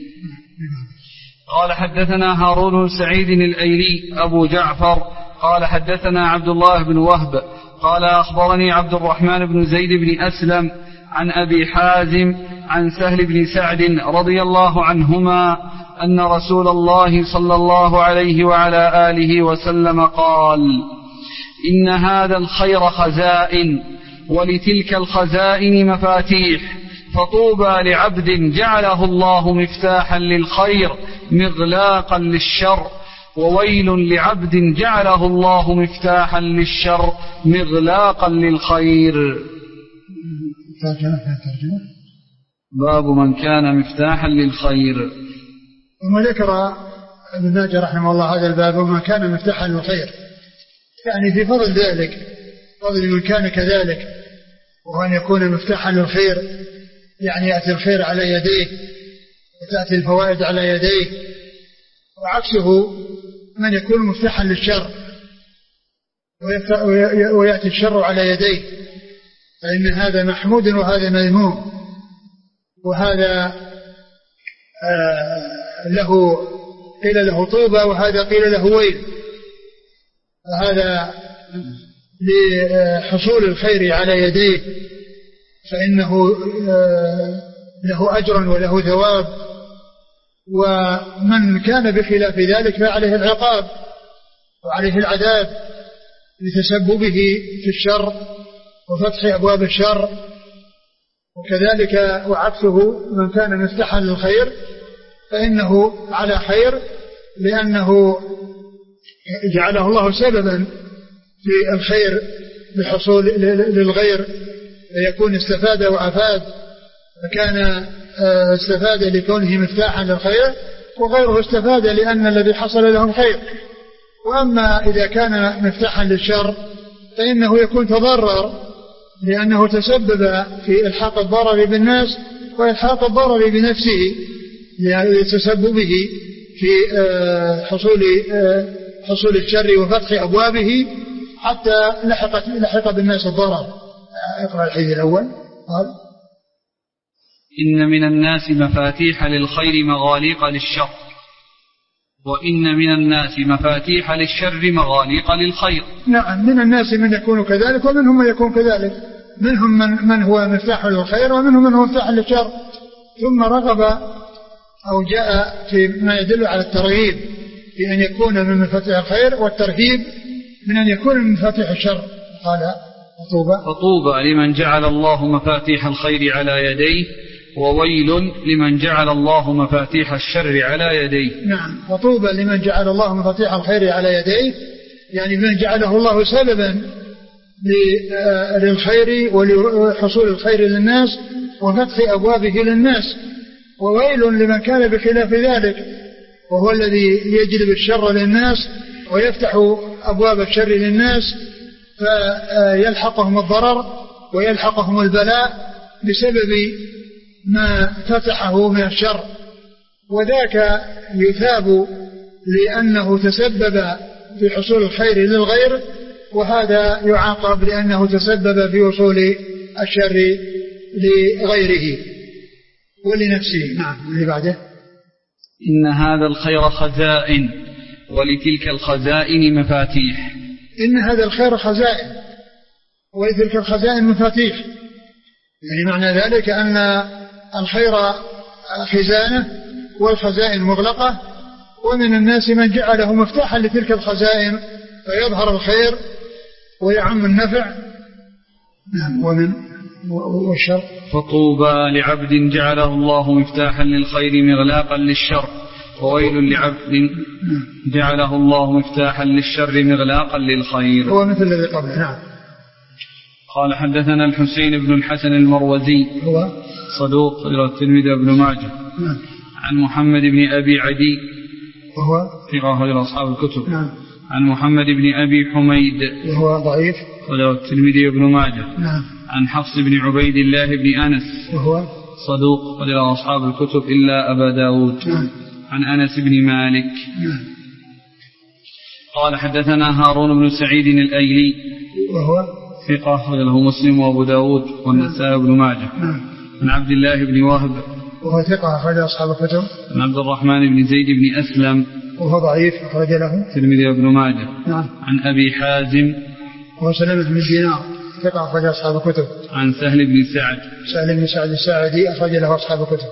قال حدثنا هارون بن سعيد الأيلي أبو جعفر قال حدثنا عبد الله بن وهب قال أخبرني عبد الرحمن بن زيد بن أسلم عن أبي حازم عن سهل بن سعد رضي الله عنهما أن رسول الله صلى الله عليه وعلى آله وسلم قال إن هذا الخير خزائن ولتلك الخزائن مفاتيح فطوبى لعبد جعله الله مفتاحا للخير مغلاقا للشر وويل لعبد جعله الله مفتاحا للشر مغلاقا للخير. باب من كان مفتاحا للخير. ثم ذكر ابن ماجه رحمه الله هذا الباب ومن كان مفتاحا للخير، يعني في فضل ذلك، فضل من كان كذلك، وهو أن يكون مفتاحا للخير، يعني يأتي الخير على يديه وتأتي الفوائد على يديه، وعكسه من يكون مفتاحا للشر ويأتي الشر على يديه، فإن هذا محمود وهذا مذموم، وهذا آه له قيل له طوبى وهذا قيل له ويل. فهذا لحصول الخير على يديه فإنه آه له أجر وله ثواب، ومن كان بخلاف ذلك فعليه العقاب وعليه العذاب لتسببه في الشر وفتح أبواب الشر. وكذلك وعكسه من كان مفتاحا للخير فإنه على خير، لأنه جعله الله سببا في الخير بحصول للغير فيكون استفاد وأفاد، فكان استفاد لكونه مفتاحا للخير، وغيره استفاد لأن الذي حصل لهم خير. وأما إذا كان مفتاحا للشر فإنه يكون تضرر، لأنه تسبب في إلحاق الضرر بالناس وإلحاق الضرر بنفسه لتسببه في حصول حصول الشر وفتح أبوابه حتى لحق لحق بالناس الضرر. اقرأ الحديث الأول. قال إن من الناس مفاتيح للخير مغاليق للشر وإن من الناس مفاتيح للشر مغاليق للخير. نعم، من الناس من يكون كذلك ومنهم من يكون كذلك، منهم من, من هو مفتاح للخير ومنهم من هو مفتاح للشر. ثم رغب أو جاء في ما يدل على الترغيب في أن يكون من مفاتيح الخير، والترهيب من أن يكون من مفاتيح الشر. قال فطوبى فطوبى لمن جعل الله مفاتيح الخير على يديه وويل لمن جعل الله مفاتيح الشر على يديه. نعم، فطوبى لمن جعل الله مفاتيح الخير على يديه، يعني من جعله الله سببا للخير ولحصول الخير للناس وفتح أبوابه للناس. وويل لمن كان بخلاف ذلك، وهو الذي يجلب الشر للناس ويفتح أبواب الشر للناس فيلحقهم الضرر ويلحقهم البلاء بسبب ما فتحه من الشر، وذاك يثاب لأنه تسبب في حصول الخير للغير، وهذا يعاقب لأنه تسبب في وصول الشر لغيره ولنفسه. نعم. اللي بعده إن هذا الخير خزائن ولتلك الخزائن مفاتيح. إن هذا الخير خزائن ولتلك الخزائن مفاتيح، يعني معنى ذلك أن الخير خزانة والخزائن مغلقة، ومن الناس من جعله مفتاحا لتلك الخزائن فيظهر الخير ويعم النفع. نعم. ومن والشر فطوبى لعبد جعله الله مفتاحا للخير مغلاقا للشر، وويل لعبد جعله الله مفتاحا للشر مغلاقا للخير. هو مثل الذي قبله. نعم. قال حدثنا الحسين بن الحسن المروزي هو صدوق إلى الترمذي وابن ماجه. نعم. عن محمد بن أبي عدي وهو ثقة إلى أصحاب الكتب. نعم. عن محمد بن أبي حميد وهو ضعيف إلى الترمذي وابن ماجه. نعم. عن حفص بن عبيد الله بن أنس وهو صدوق إلى أصحاب الكتب إلا أبا داود. نعم. عن أنس بن مالك. نعم. قال حدثنا هارون بن سعيد الأيلي وهو ثقة له مسلم وأبو داود والنسائي وابن ماجه. نعم. عن عبد الله بن وهب وهو ثقة أخرج أصحاب الكتب. عن عبد الرحمن بن زيد بن أسلم وهو ضعيف أخرج له الترمذي وابن ماجه. نعم. عن أبي حازم وهو سلمة بن دينار ثقة أخرج أصحاب الكتب. عن سهل بن سعد سهل بن سعد الساعدي أخرج له أصحاب الكتب.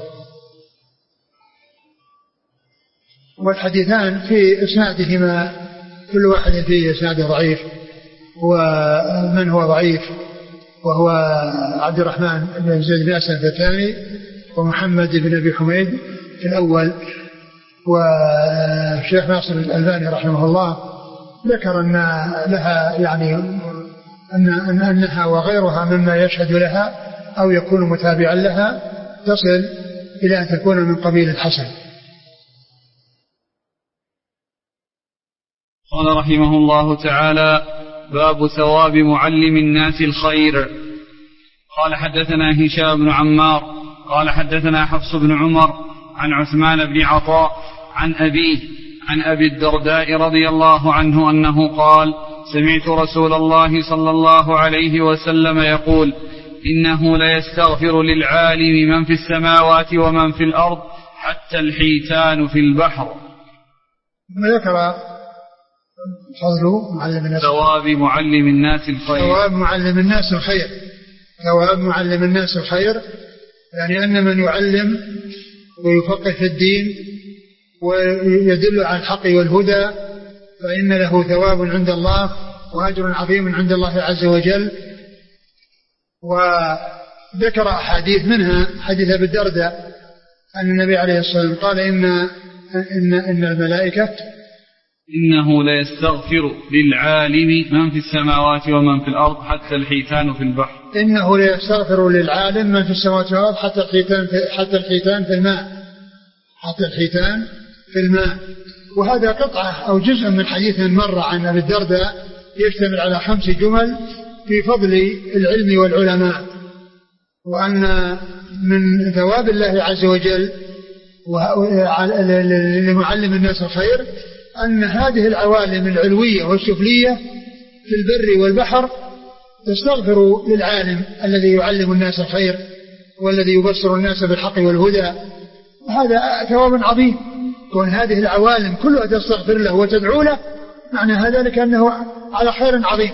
والحديثان في إسنادهما كل واحد فيه إسناد ضعيف، ومن هو ضعيف وهو عبد الرحمن بن زيد بن أسلم في الثاني، ومحمد بن أبي حميد في الأول. والشيخ ناصر الألباني رحمه الله ذكر أن لها يعني أن أنها وغيرها مما يشهد لها أو يكون متابعا لها تصل إلى أن تكون من قبيل الحسن. قال رحمه الله تعالى: باب ثواب معلم الناس الخير. قال حدثنا هشام بن عمار قال حدثنا حفص بن عمر عن عثمان بن عطاء عن أبيه عن أبي الدرداء رضي الله عنه أنه قال: سمعت رسول الله صلى الله عليه وسلم يقول: إنه ليستغفر للعالم من في السماوات ومن في الأرض حتى الحيتان في البحر. ذكر فضل معلم الناس ثواب معلم الناس الخير. ثواب معلم الناس الخير ثواب معلم الناس الخير يعني أن من يعلم ويفقه في الدين ويدل على الحق والهدى فإن له ثواب عند الله وأجر عظيم عند الله عز وجل. وذكر أحاديث منها حديث أبي الدرداء أن النبي عليه الصلاة والسلام قال إن, إن, إن الملائكة إنه ليستغفر للعالم من في السماوات ومن في الأرض حتى الحيتان في البحر. إنه ليستغفر للعالم من في السماوات والأرض حتى الحيتان في, حتى الحيتان في الماء حتى الحيتان في الماء. وهذا قطعة أو جزء من حديث مر عن أبي الدرداء يشتمل على خمس جمل في فضل العلم والعلماء، وأن من ثواب الله عز وجل لمعلم الناس الخير أن هذه العوالم العلوية والسفلية في البر والبحر تستغفر للعالم الذي يعلم الناس الخير والذي يبصر الناس بالحق والهدى. وهذا ثواب عظيم، كون هذه العوالم كلها تستغفر له وتدعو له معنى هذا لك أنه على خير عظيم.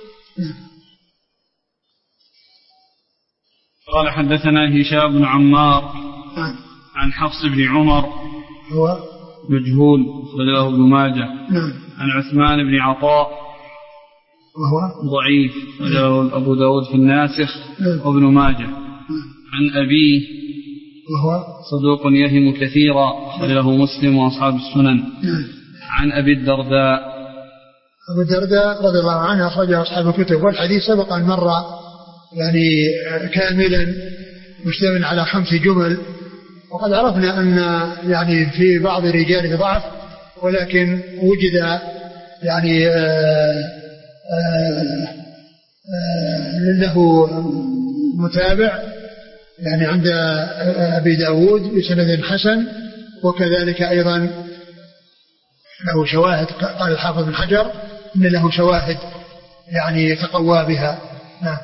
قال حدثنا هشام بن عمار عن حفص بن عمر هو مجهول خرجه ابن ماجه. نعم. عن عثمان بن عطاء وهو ضعيف خرجه أبو داود في الناسخ. نعم. وابن ماجه. نعم. عن أبيه وهو صدوق يهم كثيرا خرجه مسلم وأصحاب السنن. نعم. عن أبي الدرداء أبو الدرداء رضي الله عنه أخرجه أصحاب الكتب. والحديث سبق أن مر يعني كاملا مشتمل على خمس جمل، وقد عرفنا أن يعني في بعض الرجال ضعف، ولكن وجد يعني آآ آآ له متابع يعني عند أبي داود بسند حسن، وكذلك أيضا له شواهد. قال الحافظ بن حجر إن له شواهد يعني يتقوى بها. نعم.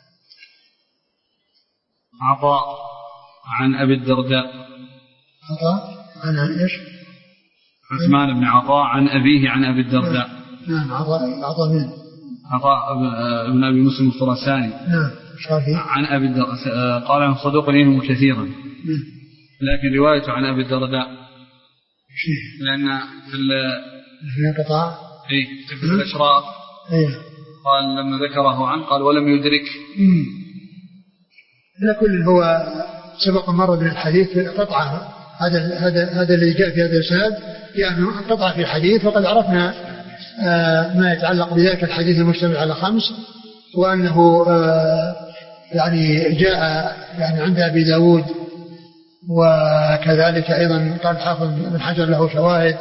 عطاء عن أبي الدرداء عطاء عن إيش؟ عثمان بن عطاء عن أبيه عن أبي الدرداء. نعم. عطاء عطاء من عطاء ابن أبي مسلم الخراساني. نعم. عن أبي الدرداء قال عنه صدوق يهم كثيرا. نعم. لكن روايته عن أبي الدرداء لأن في انقطاع إيه في الأشراف. إيه قال لما ذكره عنه قال ولم يدرك. لا كل هو سبق مرة من الحديث في قطعة، هذا هذا هذا اللي جاء في هذا الإسناد يعني قطعة في حديث، وقد عرفنا آه ما يتعلق بذلك الحديث المشتمل على خمس، وأنه آه يعني جاء يعني عند أبي داود، وكذلك أيضا قال حافظ بن حجر له شواهد،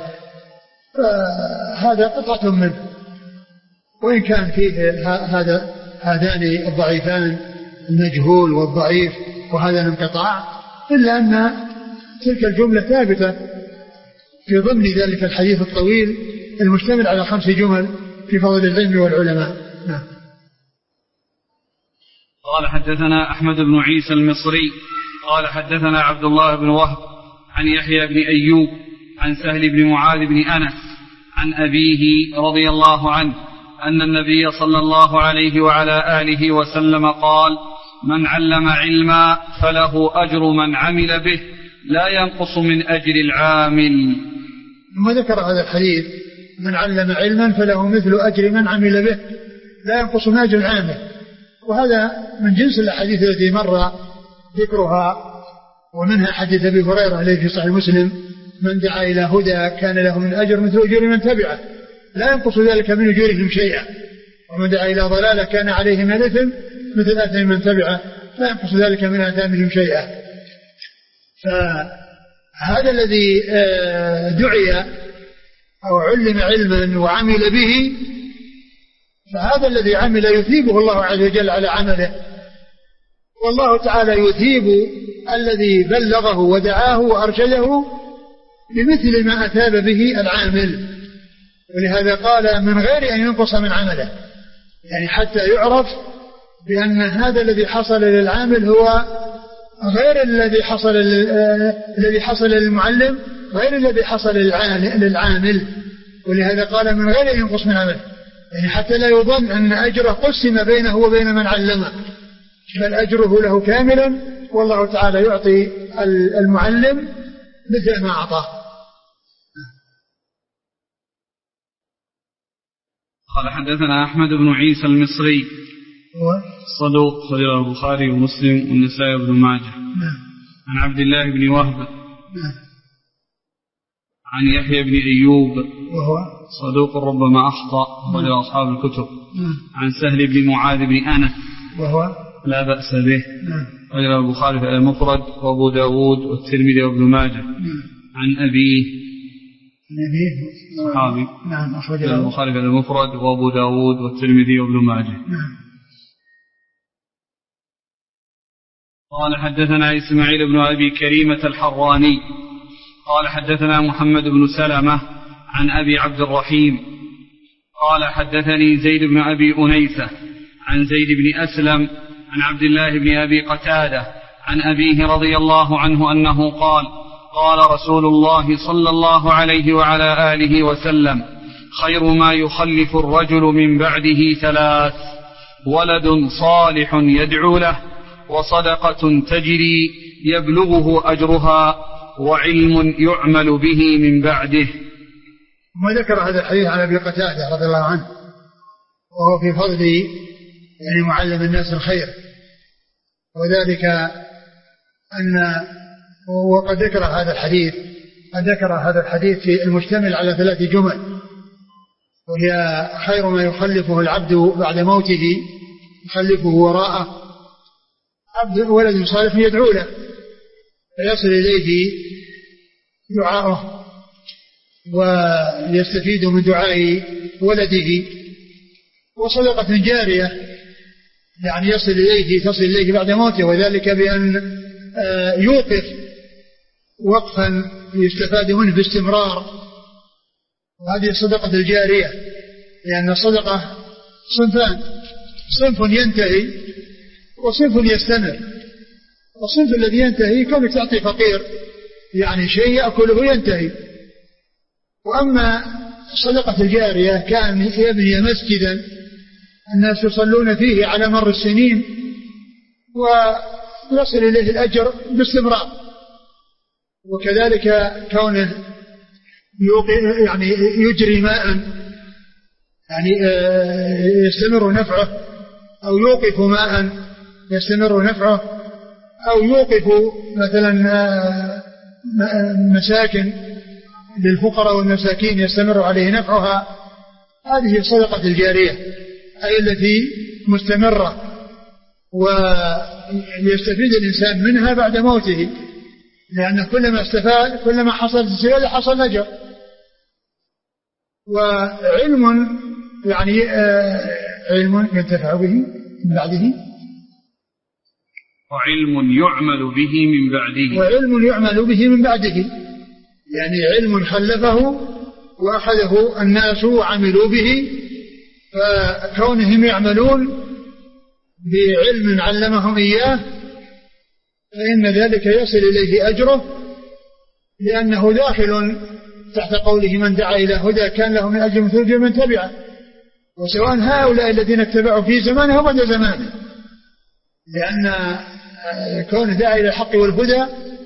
فهذا قطعة منه، وإن كان فيه هذا هذان الضعيفان المجهول والضعيف وهذا الانقطاع، إلا أن تلك الجملة ثابتة في ضمن ذلك الحديث الطويل المشتمل على خمس جمل في فضل العلم والعلماء. نعم. قال حدثنا أحمد بن عيسى المصري قال حدثنا عبد الله بن وهب عن يحيى بن أيوب عن سهل بن معاذ بن أنس عن أبيه رضي الله عنه أن النبي صلى الله عليه وعلى آله وسلم قال: من علم علما فله أجر من عمل به لا ينقص من أجر العامل. ثم ذكر هذا الحديث: من علم علما فله مثل أجر من عمل به لا ينقص من أجر العامل، وهذا من جنس الأحاديث التي مر ذكرها، ومنها حديث أبي هريرة الذي في صحيح مسلم: من دعا إلى هدى كان له من أجر مثل أجر من تبعه لا ينقص ذلك من أجورهم شيئا، ومن دعا إلى ضلالة كان عليه من الإثم مثل أثم من تبعه لا ينقص ذلك من آثامهم شيئا. فهذا الذي دعي أو علم علما وعمل به، فهذا الذي عمل يثيبه الله عز وجل على عمله، والله تعالى يثيب الذي بلغه ودعاه وأرشده بمثل ما أثاب به العامل، ولهذا قال: من غير أن ينقص من عمله، يعني حتى يعرف بأن هذا الذي حصل للعامل هو غير الذي حصل الذي حصل للمعلم، غير الذي حصل للعامل، ولهذا قال: من غير أن ينقص من عمله، يعني حتى لا يظن أن أجره قسم بينه وبين من علمه، بل أجره له كاملا، والله تعالى يعطي المعلم مثل ما أعطاه. قال حدثنا أحمد بن عيسى المصري صدوق خرج البخاري ومسلم والنسائي وابن ماجه. عن عبد الله بن وهب عن يحيى بن أيوب وهو صدوق ربما أخطأ خرج أصحاب الكتب. عن سهل بن معاذ بن أنس وهو لا بأس به خرج البخاري في المفرد وأبو داود والترمذي وابن ماجه. عن أبيه صحابي نعم أخرج البخاري في المفرد وأبو داود والترمذي وابن ماجه. نعم. قال حدثنا إسماعيل بن أبي كريمة الحراني قال حدثنا محمد بن سلمة عن أبي عبد الرحيم قال حدثني زيد بن أبي أنيسة عن زيد بن أسلم عن عبد الله بن أبي قتادة عن أبيه رضي الله عنه أنه قال: قال رسول الله صلى الله عليه وعلى آله وسلم: خير ما يخلف الرجل من بعده ثلاث: ولد صالح يدعو له، وصدقة تجري يبلغه أجرها، وعلم يعمل به من بعده. ما ذكر هذا الحديث عن أبي قتادة رضي الله عنه، وهو في فضل يعني معلم الناس الخير، وذلك أن وقد ذكر هذا الحديث قد ذكر هذا الحديث في المشتمل على ثلاث جمل، وهي: خير ما يخلفه العبد بعد موته يخلفه وراءه عبد ولد صالح يدعو له فيصل إليه دعاءه ويستفيد من دعاء ولده، وصدقة جارية يعني يصل إليه تصل إليه بعد موته، وذلك بأن يوقف وقفا يستفاد منه باستمرار، وهذه الصدقة الجارية، لأن الصدقة صنفان: صنف ينتهي وصنف يستمر. والصنف الذي ينتهي كونك تعطي فقير يعني شيء يأكله ينتهي، وأما الصدقة الجارية كان يبني مسجدا الناس يصلون فيه على مر السنين ويصل إليه الأجر باستمرار، وكذلك كونه يعني يجري ماء يعني يستمر نفعه، أو يوقف ماء يستمر نفعه، أو يوقف مثلا مساكن للفقراء والمساكين يستمر عليه نفعها. هذه الصدقة الجارية أي التي مستمرة ويستفيد الإنسان منها بعد موته، لأن كلما استفاد كلما حصل استفادة حصل أجر. وعلم يعني علم ينتفع به من بعده، وعلم يعمل به من بعده وعلم يعمل به من بعده يعني علم خلفه وأخذه الناس وعملوا به، فكونهم يعملون بعلم علمهم إياه فإن ذلك يصل إليه أجره، لأنه داخل تحت قوله من دعا إلى هدى كان له من أجر مثل أجر من تبعه، وسواء هؤلاء الذين اتبعوا في زمانه وبعد زمانه، لأن كون دعا إلى الحق والهدى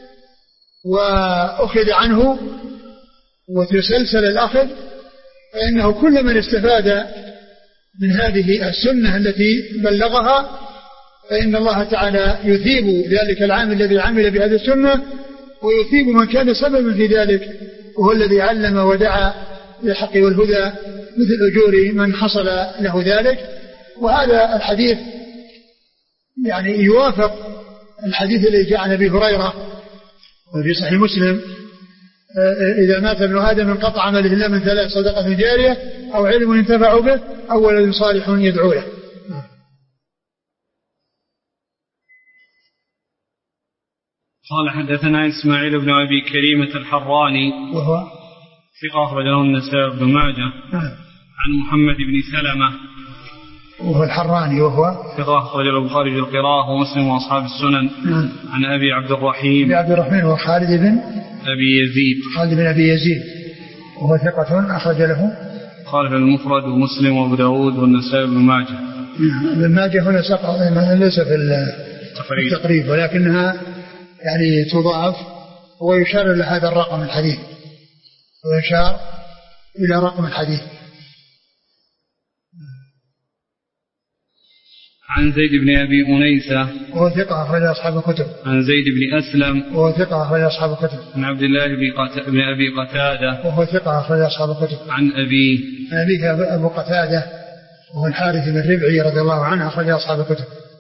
وأخذ عنه وتسلسل الأخذ، فإنه كل من استفاد من هذه السنة التي بلغها فإن الله تعالى يثيب ذلك العامل الذي عمل بهذه السنة، ويثيب من كان سببا في ذلك وهو الذي علم ودعا للحق والهدى مثل أجور من حصل له ذلك. وهذا الحديث يعني يوافق الحديث الذي جاء عن أبي هريرة وفي صحيح مسلم: إذا مات ابن آدم انقطع عمله إلا من ثلاث: صدقة جارية أو علم ينتفع به أو ولد صالح يدعو له. قال حدثنا إسماعيل بن أبي كريمة الحراني وهو ثقة أخرج له النسائي بن ماجه عن محمد بن سلمة وهو الحراني وهو ثقة أخرج له البخاري في القراءة ومسلم وأصحاب السنن عن أبي عبد الرحيم أبي عبد الرحمن هو خالد بن أبي يزيد خالد بن أبي يزيد وهو ثقة أخرج له قال في المفرد ومسلم وأبو داود والنسائي بن ماجه. ابن ماجه هنا سقط ليس في التقريب ولكنها يعني تضاف ويشار إلى هذا الرقم الحديث ويشار إلى رقم الحديث. عن زيد بن أبي أنيسة وهو ثقة أخرج أصحاب الكتب. عن زيد بن أسلم وهو ثقة أخرج أصحاب الكتب. عن عبد الله بن أبي قتادة وهو ثقة أخرج أصحاب الكتب. عن أبيه عن أبيه أبو قتادة وهو الحارث بن ربعي رضي الله عنه أخرج أصحاب الكتب.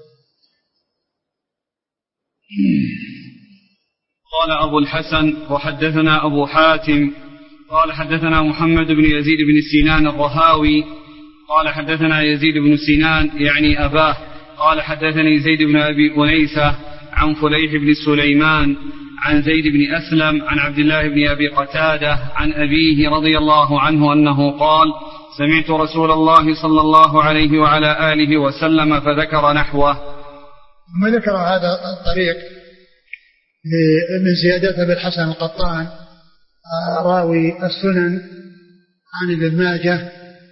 قال أبو الحسن وحدثنا أبو حاتم قال حدثنا محمد بن يزيد بن سنان الرهاوي قال حدثنا يزيد بن سنان يعني أباه قال حدثني زيد بن أبي أنيسة عن فليح بن سليمان عن زيد بن أسلم عن عبد الله بن أبي قتادة عن أبيه رضي الله عنه أنه قال: سمعت رسول الله صلى الله عليه وعلى آله وسلم فذكر نحوه. ما ذكر هذا الطريق من زيادات أبي الحسن القطان راوي السنن عن ابن ماجه،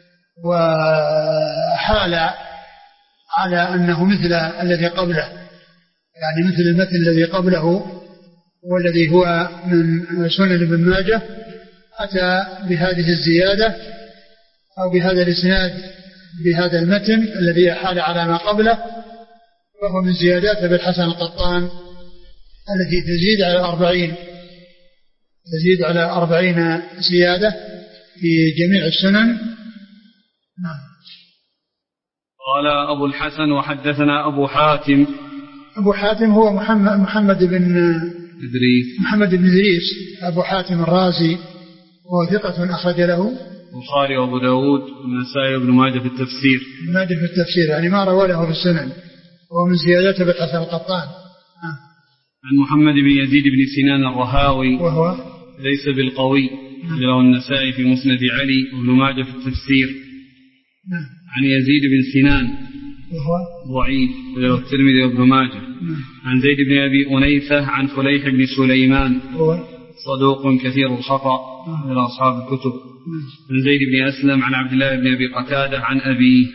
وحال على أنه مثل الذي قبله، يعني مثل المتن الذي قبله والذي هو من سنن ابن ماجه، أتى بهذه الزيادة أو بهذا الإسناد بهذا المتن الذي حال على ما قبله، وهو من زيادات أبي الحسن القطان التي تزيد على أربعين تزيد على أربعين زيادة في جميع السنن. نعم. قال أبو الحسن وحدثنا أبو حاتم. أبو حاتم هو محمد, محمد بن إدريس محمد بن إدريس أبو حاتم الرازي، وهو ثقة أخرج له البخاري وأبو داود والنسائي وابن ماجه في التفسير. ابن ماجه في التفسير يعني ما روى له في السنن، ومن زيادات أبي الحسن القطان. آه. عن محمد بن يزيد بن سنان الرهاوي وهو ليس بالقوي له النسائي في مسند علي وابن ماجه في التفسير. نعم. عن يزيد بن سنان وهو ضعيف له الترمذي وابن ماجه. نعم. عن زيد بن أبي أنيسة عن فليح بن سليمان هو صدوق كثير الخطأ من أصحاب الكتب. نعم. عن زيد بن أسلم عن عبد الله بن أبي قتادة عن أبيه.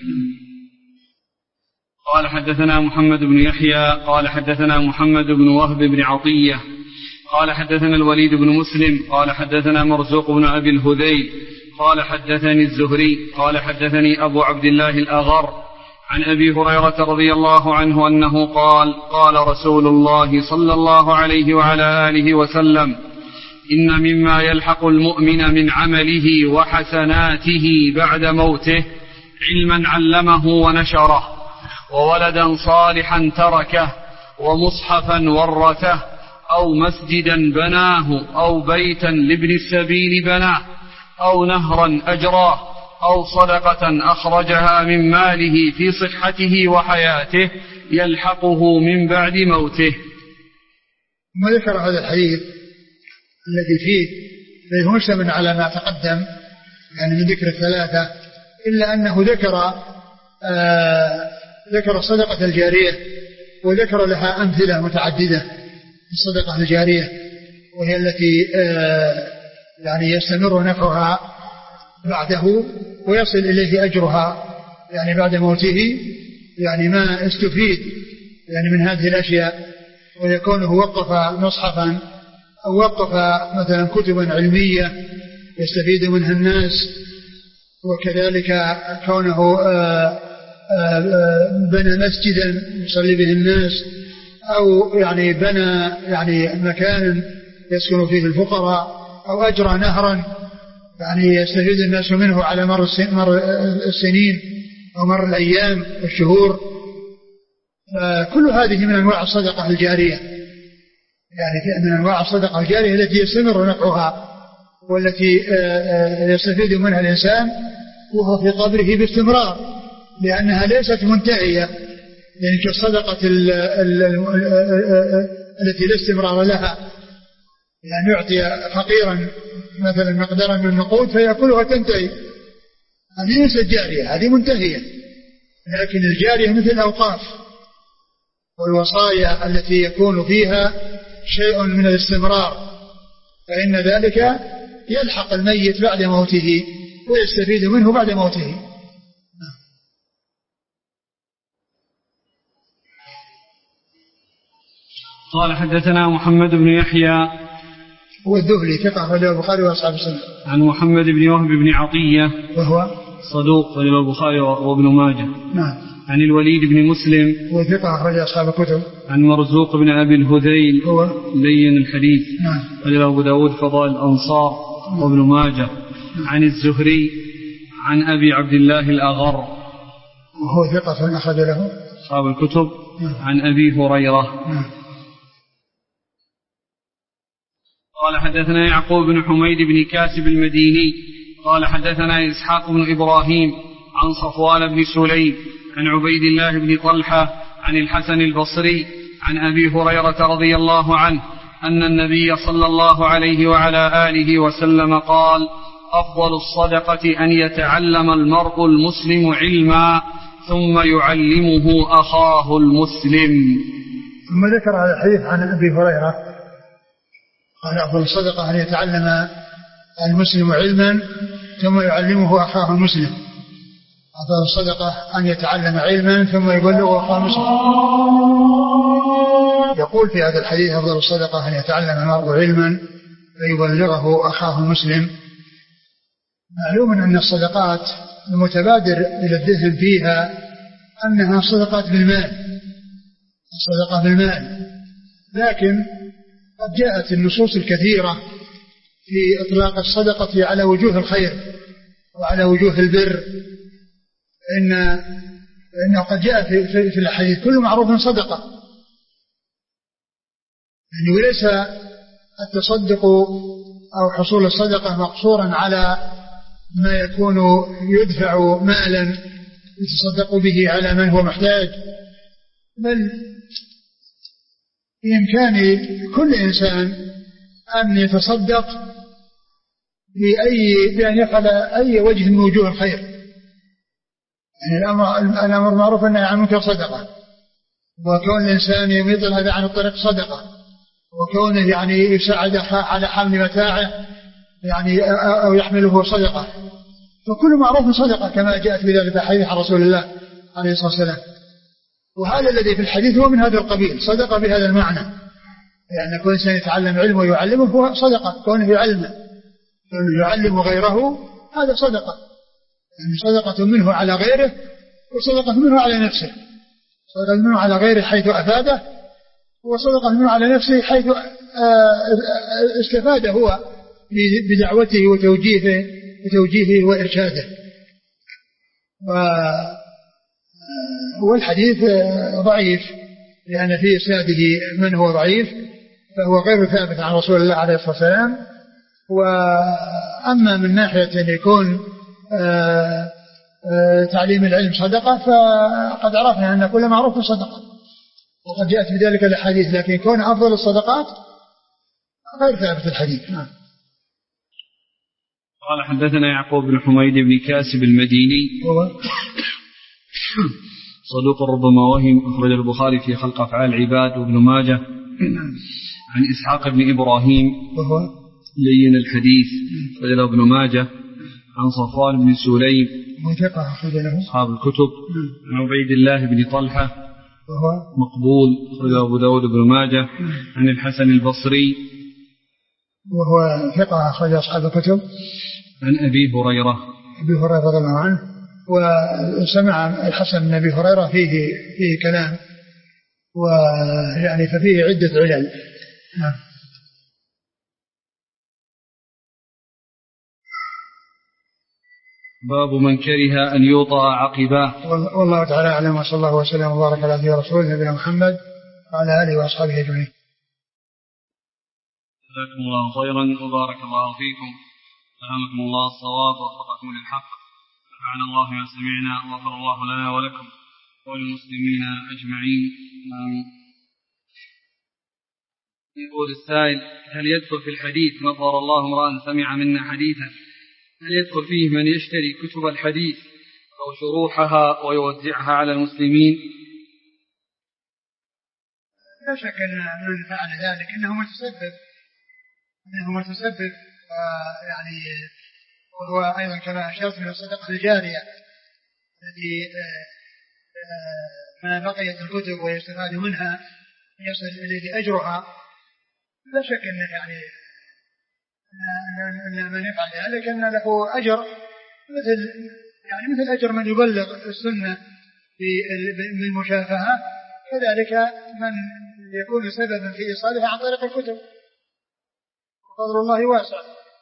قال حدثنا محمد بن يحيى قال حدثنا محمد بن وهب بن عطية قال حدثنا الوليد بن مسلم قال حدثنا مرزوق بن أبي الهذيل قال حدثني الزهري قال حدثني أبو عبد الله الأغر عن أبي هريرة رضي الله عنه أنه قال قال رسول الله صلى الله عليه وعلى آله وسلم إن مما يلحق المؤمن من عمله وحسناته بعد موته علما علمه ونشره، وولدا صالحا تركه، ومصحفا ورثه، أو مسجدا بناه، أو بيتا لابن السبيل بناه، أو نهرا أجراه، أو صدقة أخرجها من ماله في صحته وحياته يلحقه من بعد موته. ما ذكر هذا الحديث الذي فيه فيه مشتمل على ما تقدم يعني من ذكر الثلاثة، إلا أنه ذكر آه ذكر الصدقة الجارية، وذكر لها أمثلة متعددة. الصدقة الجارية وهي التي آه يعني يستمر نفعها بعده ويصل إليه أجرها يعني بعد موته، يعني ما استفيد يعني من هذه الأشياء، ويكونه وقف مصحفا أو وقف مثلا كتبا علمية يستفيد منها الناس، وكذلك كونه آآ آآ بنى مسجدا يصلي به الناس، أو يعني بنى يعني مكانا يسكن فيه الفقراء، أو أجرى نهرا يعني يستفيد الناس منه على مر السنين أو مر الأيام والشهور. كل هذه من أنواع الصدقة الجارية، يعني من أنواع الصدقة الجارية التي يستمر نفعها والتي يستفيد منها الإنسان وهو في قبره باستمرار، لأنها ليست منتهية، يعني كالصدقة التي لا استمرار لها، يعني يعطي فقيرا مثلا مقدارا من النقود فيأكلها تنتهي، هذه ليست جارية، هذه منتهية. لكن الجارية مثل الأوقاف والوصايا التي يكون فيها شيء من الاستمرار، فإن ذلك يلحق الميت بعد موته ويستفيد منه بعد موته. قال حدثنا محمد بن يحيى هو الذهلي ثقة أخرجه البخاري وأصحاب السنة. عن محمد بن وهب بن عطية وهو صدوق أخرجه البخاري وابن ماجه. نعم. عن الوليد بن مسلم هو ثقة أخرج أصحاب الكتب. عن مرزوق بن أبي الهذيل هو لين الحديث. نعم. أخرجه أبو داود فضائل الأنصار وابن ماجه. عن الزهري عن أبي عبد الله الأغر وهو ثقة أخرج له أصحاب الكتب. نعم. عن أبي هريرة. نعم. قال حدثنا يعقوب بن حميد بن كاسب المديني قال حدثنا إسحاق بن إبراهيم عن صفوان بن سليم عن عبيد الله بن طلحة عن الحسن البصري عن أبي هريرة رضي الله عنه أن النبي صلى الله عليه وعلى آله وسلم قال أفضل الصدقة أن يتعلم المرء المسلم علما ثم يعلمه أخاه المسلم. ثم ذكر هذا الحديث عن أبي هريرة قال أفضل الصدقة أن يتعلم المسلم علما ثم يعلمه أخاه المسلم. أفضل الصدقة أن يتعلم علما ثم يبلغه أخاه المسلم. يقول في هذا الحديث أفضل الصدقة أن يتعلم المرء علما فيبلغه أخاه المسلم. معلوم أن الصدقات المتبادر إلى الذهن فيها أنها صدقات بالمال، الصدقة بالمال، لكن قد جاءت النصوص الكثيرة في إطلاق الصدقة على وجوه الخير وعلى وجوه البر، إن إنه قد جاء في, في, في الحديث كل معروف صدقة، يعني وليس التصدق أو حصول الصدقة مقصورا على ما يكون يدفع مالا يتصدق به على من هو محتاج، بل بإمكان كل إنسان أن يتصدق بأي بأن يفعل أي وجه من وجوه الخير. يعني الأمر الأمر معروف أن عن منكر صدقة، وكون الإنسان يميط الأذى عن الطريق صدقة، وكونه يعني يساعد على حمل متاعه يعني أو يحمله صدقة، فكل معروف صدقة كما جاءت بذلك الحديث عن رسول الله عليه الصلاة والسلام. وهذا الذي في الحديث هو من هذا القبيل، صدقة بهذا المعنى، يعني كل إنسان يتعلم علم ويعلمه هو صدقة، كونه يعلم كونه يعلم غيره هذا صدقة، يعني صدقة منه على غيره وصدقة منه على نفسه. صدقة منه على غيره حيث أفاده، وصدقة منه على نفسه حيث استفاد هو بدعوته وتوجيهه وتوجيهه وإرشاده. والحديث ضعيف لأن في إسناده من هو ضعيف فهو غير ثابت عن رسول الله عليه الصلاة والسلام. وأما من ناحية أن يكون تعليم العلم صدقة فقد عرفنا أن كل معروف صدقة، وقد جاءت بذلك الحديث، لكن يكون أفضل الصدقات غير ثابت الحديث. نعم. قال حدثنا يعقوب بن حميد بن كاسب المديني صدوق ربما وهم، أخرج البخاري في خلق أفعال العباد وابن ماجه. عن إسحاق بن إبراهيم وهو لين الحديث، أخرج له ابن ماجه. عن صفوان بن سليم وثقة أخرج له أصحاب الكتب. عن عبيد الله بن طلحة وهو مقبول، أخرج له أبو داود بن ماجه. عن الحسن البصري وهو ثقة أخرج أصحاب الكتب. عن أبي هريرة أبي هريرة رضي الله عنه. وسمع الحسن من أبي هريرة فيه فيه كلام، ويعني ففيه عدة علل. نعم. باب من كره أن يوطأ عقباه. والله تعالى أعلم، وصلى الله وسلم وبارك على عبده ورسوله نبينا محمد وعلى آله وأصحابه أجمعين. جزاكم الله خيرا وبارك الله فيكم، فهمكم الله الصواب ووفقكم للحق، نفعنا الله ما سمعنا وغفر الله لنا ولكم وللمسلمين أجمعين. يقول السائل: هل يدخل في الحديث نظر الله امرأ سمع منا حديثا، هل يدخل فيه من يشتري كتب الحديث أو شروحها ويوزعها على المسلمين؟ لا شك أن من فعل ذلك إنه متسبب إنه متسبب يعني، وهو أيضا كما أشرت من الصدقة الجارية التي ما بقيت الكتب ويستفاد منها يصل إليه أجرها. لا شك أن يعني أن من يفعل ذلك أن له أجر مثل يعني مثل أجر من يبلغ السنة بالمشافهة، كذلك من يكون سببا في إيصالها عن طريق الكتب، وفضل الله واسع.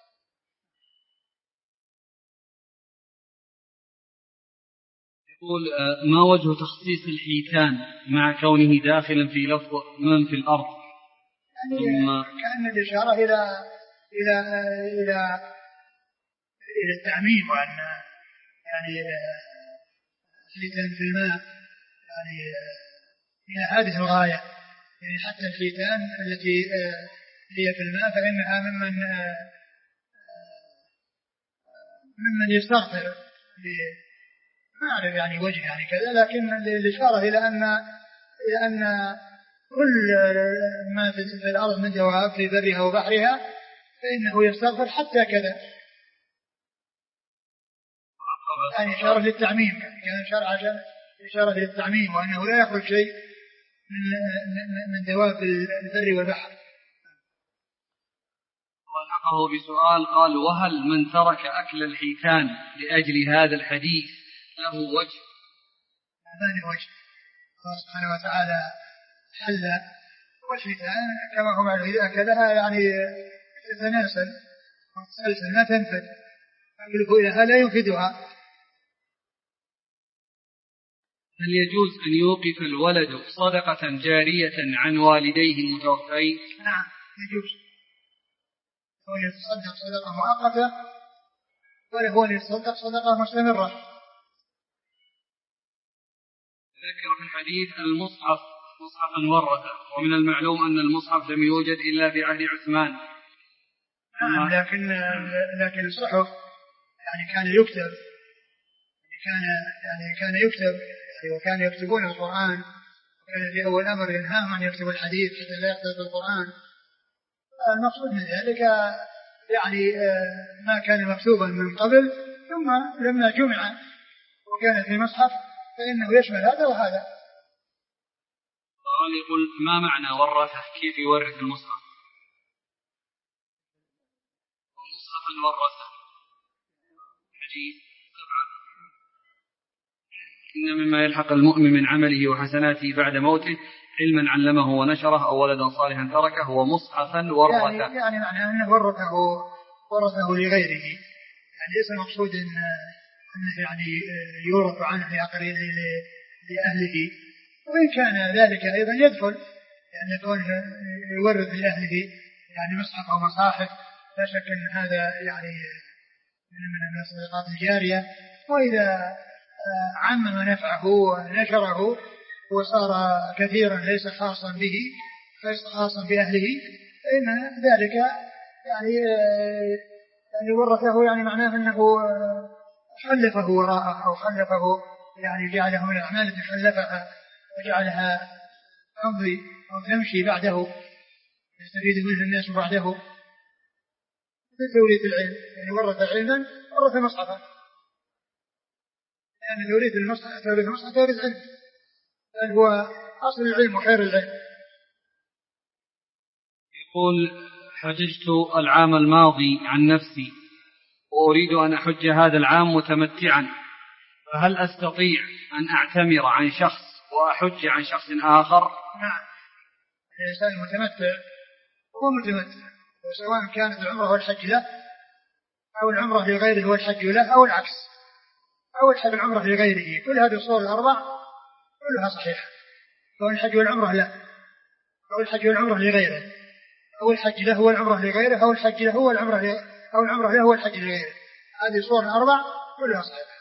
يقول: ما وجه تخصيص الحيتان مع كونه داخلا في لفظ من في الأرض؟ يعني ثم كأن الإشارة إلى إلى إلى إلى التعميم، وأن يعني الحيتان في الماء يعني إلى هذه الغاية، يعني حتى الحيتان التي هي في الماء فإنها ممن ممن يستغفر، ما أعرف يعني وجه يعني كذا، لكن الإشارة إلى أن إلى أن كل ما في الأرض من دواب في برها وبحرها فإنه يستغفر حتى كذا، يعني إشارة للتعميم، كان شرع عشان إشارة للتعميم، وأنه لا يخرج شيء من من دواب البر والبحر. ولحقه بسؤال قال: وهل من ترك أكل الحيتان لأجل هذا الحديث له وجه؟ هذا وجه. الله سبحانه وتعالى حل والحيتان كما هو معلوم إذا أكلها يعني تتناسل وتسلسل ما تنفد، يقلب إليها لا ينفدها. هل يجوز أن يوقف الولد صدقة جارية عن والديه المتوفين؟ نعم يجوز، هو يتصدق صدقة مؤقتة ولا هو يتصدق صدقة مستمرة. ذكر في الحديث المصحف مصحفا ورثه، ومن المعلوم أن المصحف لم يوجد إلا في عهد عثمان. نعم، لكن لكن الصحف يعني كان يكتب، كان يعني كان يكتب يعني وكان يكتبون القرآن، وكان في أول أمر ينهاهم أن يكتبوا الحديث حتى لا يختلط القرآن. المقصود من ذلك يعني ما كان مكتوبا من قبل ثم لما جمع وكان في مصحف فإنه يشمل هذا وهذا. قال: يقول: ما معنى ورثه؟ كيف يورث المصحف؟ ومصحفا ورثه عجيب. إن مما يلحق المؤمن من عمله وحسناته بعد موته علما علمه ونشره أو ولدا صالحا تركه ومصحفا ورثه. يعني, يعني معناه أنه ورثه ورثه لغيره، يعني ليس المقصود إن أنه يعني يورث عنه لأقرين لأهله، وإن كان ذلك أيضا يدخل يعني يكون يورث لأهله يعني مصحف أو مصاحف، لا شك أن هذا يعني من الصدقات الجارية. وإذا عمم نفعه ونشره وصار كثيرا ليس خاصا به ليس خاصا بأهله، فإن ذلك يعني يعني ورثه، يعني معناه أنه خلفه وراءه أو خلفه يعني جعله من الأعمال التي خلفها وجعلها تمضي أو تمشي بعده يستفيد منه الناس بعده. توريث العلم يعني ورث علما ورث مصحفا، يعني توريث المصحف توريث المصحف توريث علم، بل هو أصل العلم وخير العلم. يقول: حججت العام الماضي عن نفسي وأريد أن أحج هذا العام متمتعا، فهل أستطيع أن أعتمر عن شخص وأحج عن شخص آخر؟ نعم، الإنسان المتمتع هو متمتع، وسواء كانت العمرة والحج له أو العمرة لغيره والحج له أو العكس، أو الحج العمرة لغيره، كل هذه الصور الأربع كلها صحيحة، أو الحج والعمرة له أو الحج والعمرة لغيره، أو الحج له والعمرة لغيره، أو الحج له والعمرة له أو العمرة له والحج لغيره، هذه الصور الأربع كلها صحيحة.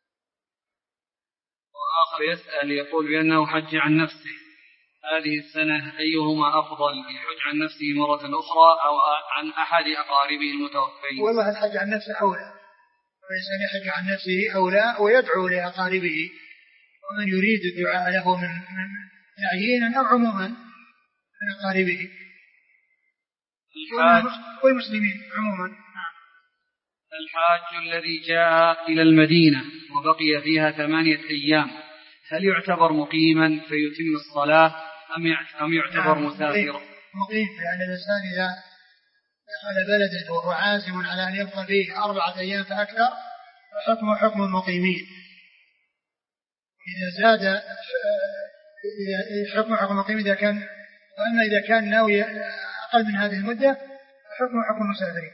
وآخر يسأل يقول بأنه حج عن نفسه هذه السنة، أيهما أفضل، يحج عن نفسه مرة أخرى أو عن أحد أقاربه المتوفين؟ والله الحج عن نفسه أولى، والإنسان يحج عن نفسه أولى ويدعو لأقاربه ومن يريد الدعاء له من عيينا أو عموما من أقاربه والمسلمين عموما. الحاج الذي جاء إلى المدينة وبقي فيها ثمانية أيام هل يعتبر مقيما فيتم الصلاة أم يعتبر مسافرا؟ مقيم، لأن الإنسان إذا دخل بلده وهو عازم على أن يبقى فيه أربعة أيام فأكثر فحكمه حكم المقيمين. إذا زاد حكم حكم المقيم إذا كان، وأما إذا كان ناوي أقل من هذه المدة فحكمه حكم المسافرين.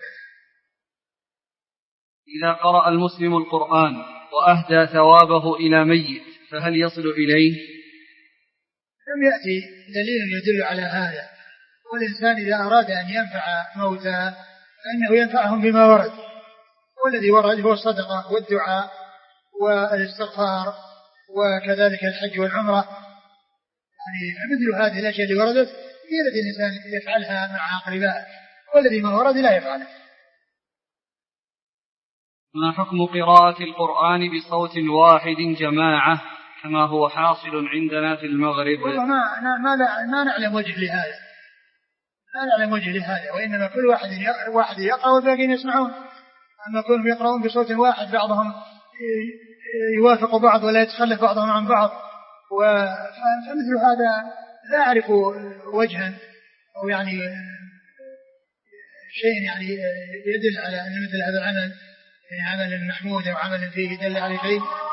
إذا قرأ المسلم القرآن وأهدى ثوابه إلى ميت فهل يصل إليه؟ لم يأتي دليل يدل على هذا، والإنسان إذا أراد أن ينفع موتى فإنه ينفعهم بما ورد، والذي ورد هو الصدقة والدعاء والاستغفار وكذلك الحج والعمرة، يعني مثل هذه الأشياء اللي وردت هي التي الإنسان يفعلها مع أقربائه، والذي ما ورد لا يفعله. ما حكم قراءة القرآن بصوت واحد جماعة كما هو حاصل عندنا في المغرب؟ والله ما, ما, ما نعلم وجه لهذا، ما نعلم وجه لهذا، وإنما كل واحد واحد يقرأ والباقين يسمعون. أما كلهم يقرؤون بصوت واحد بعضهم يوافق بعض ولا يتخلف بعضهم عن بعض، فمثل هذا لا أعرف وجها أو يعني شيء يعني يدل على أن مثل هذا العمل يعني عمل محمود أو عمل فيه دل عليه شيء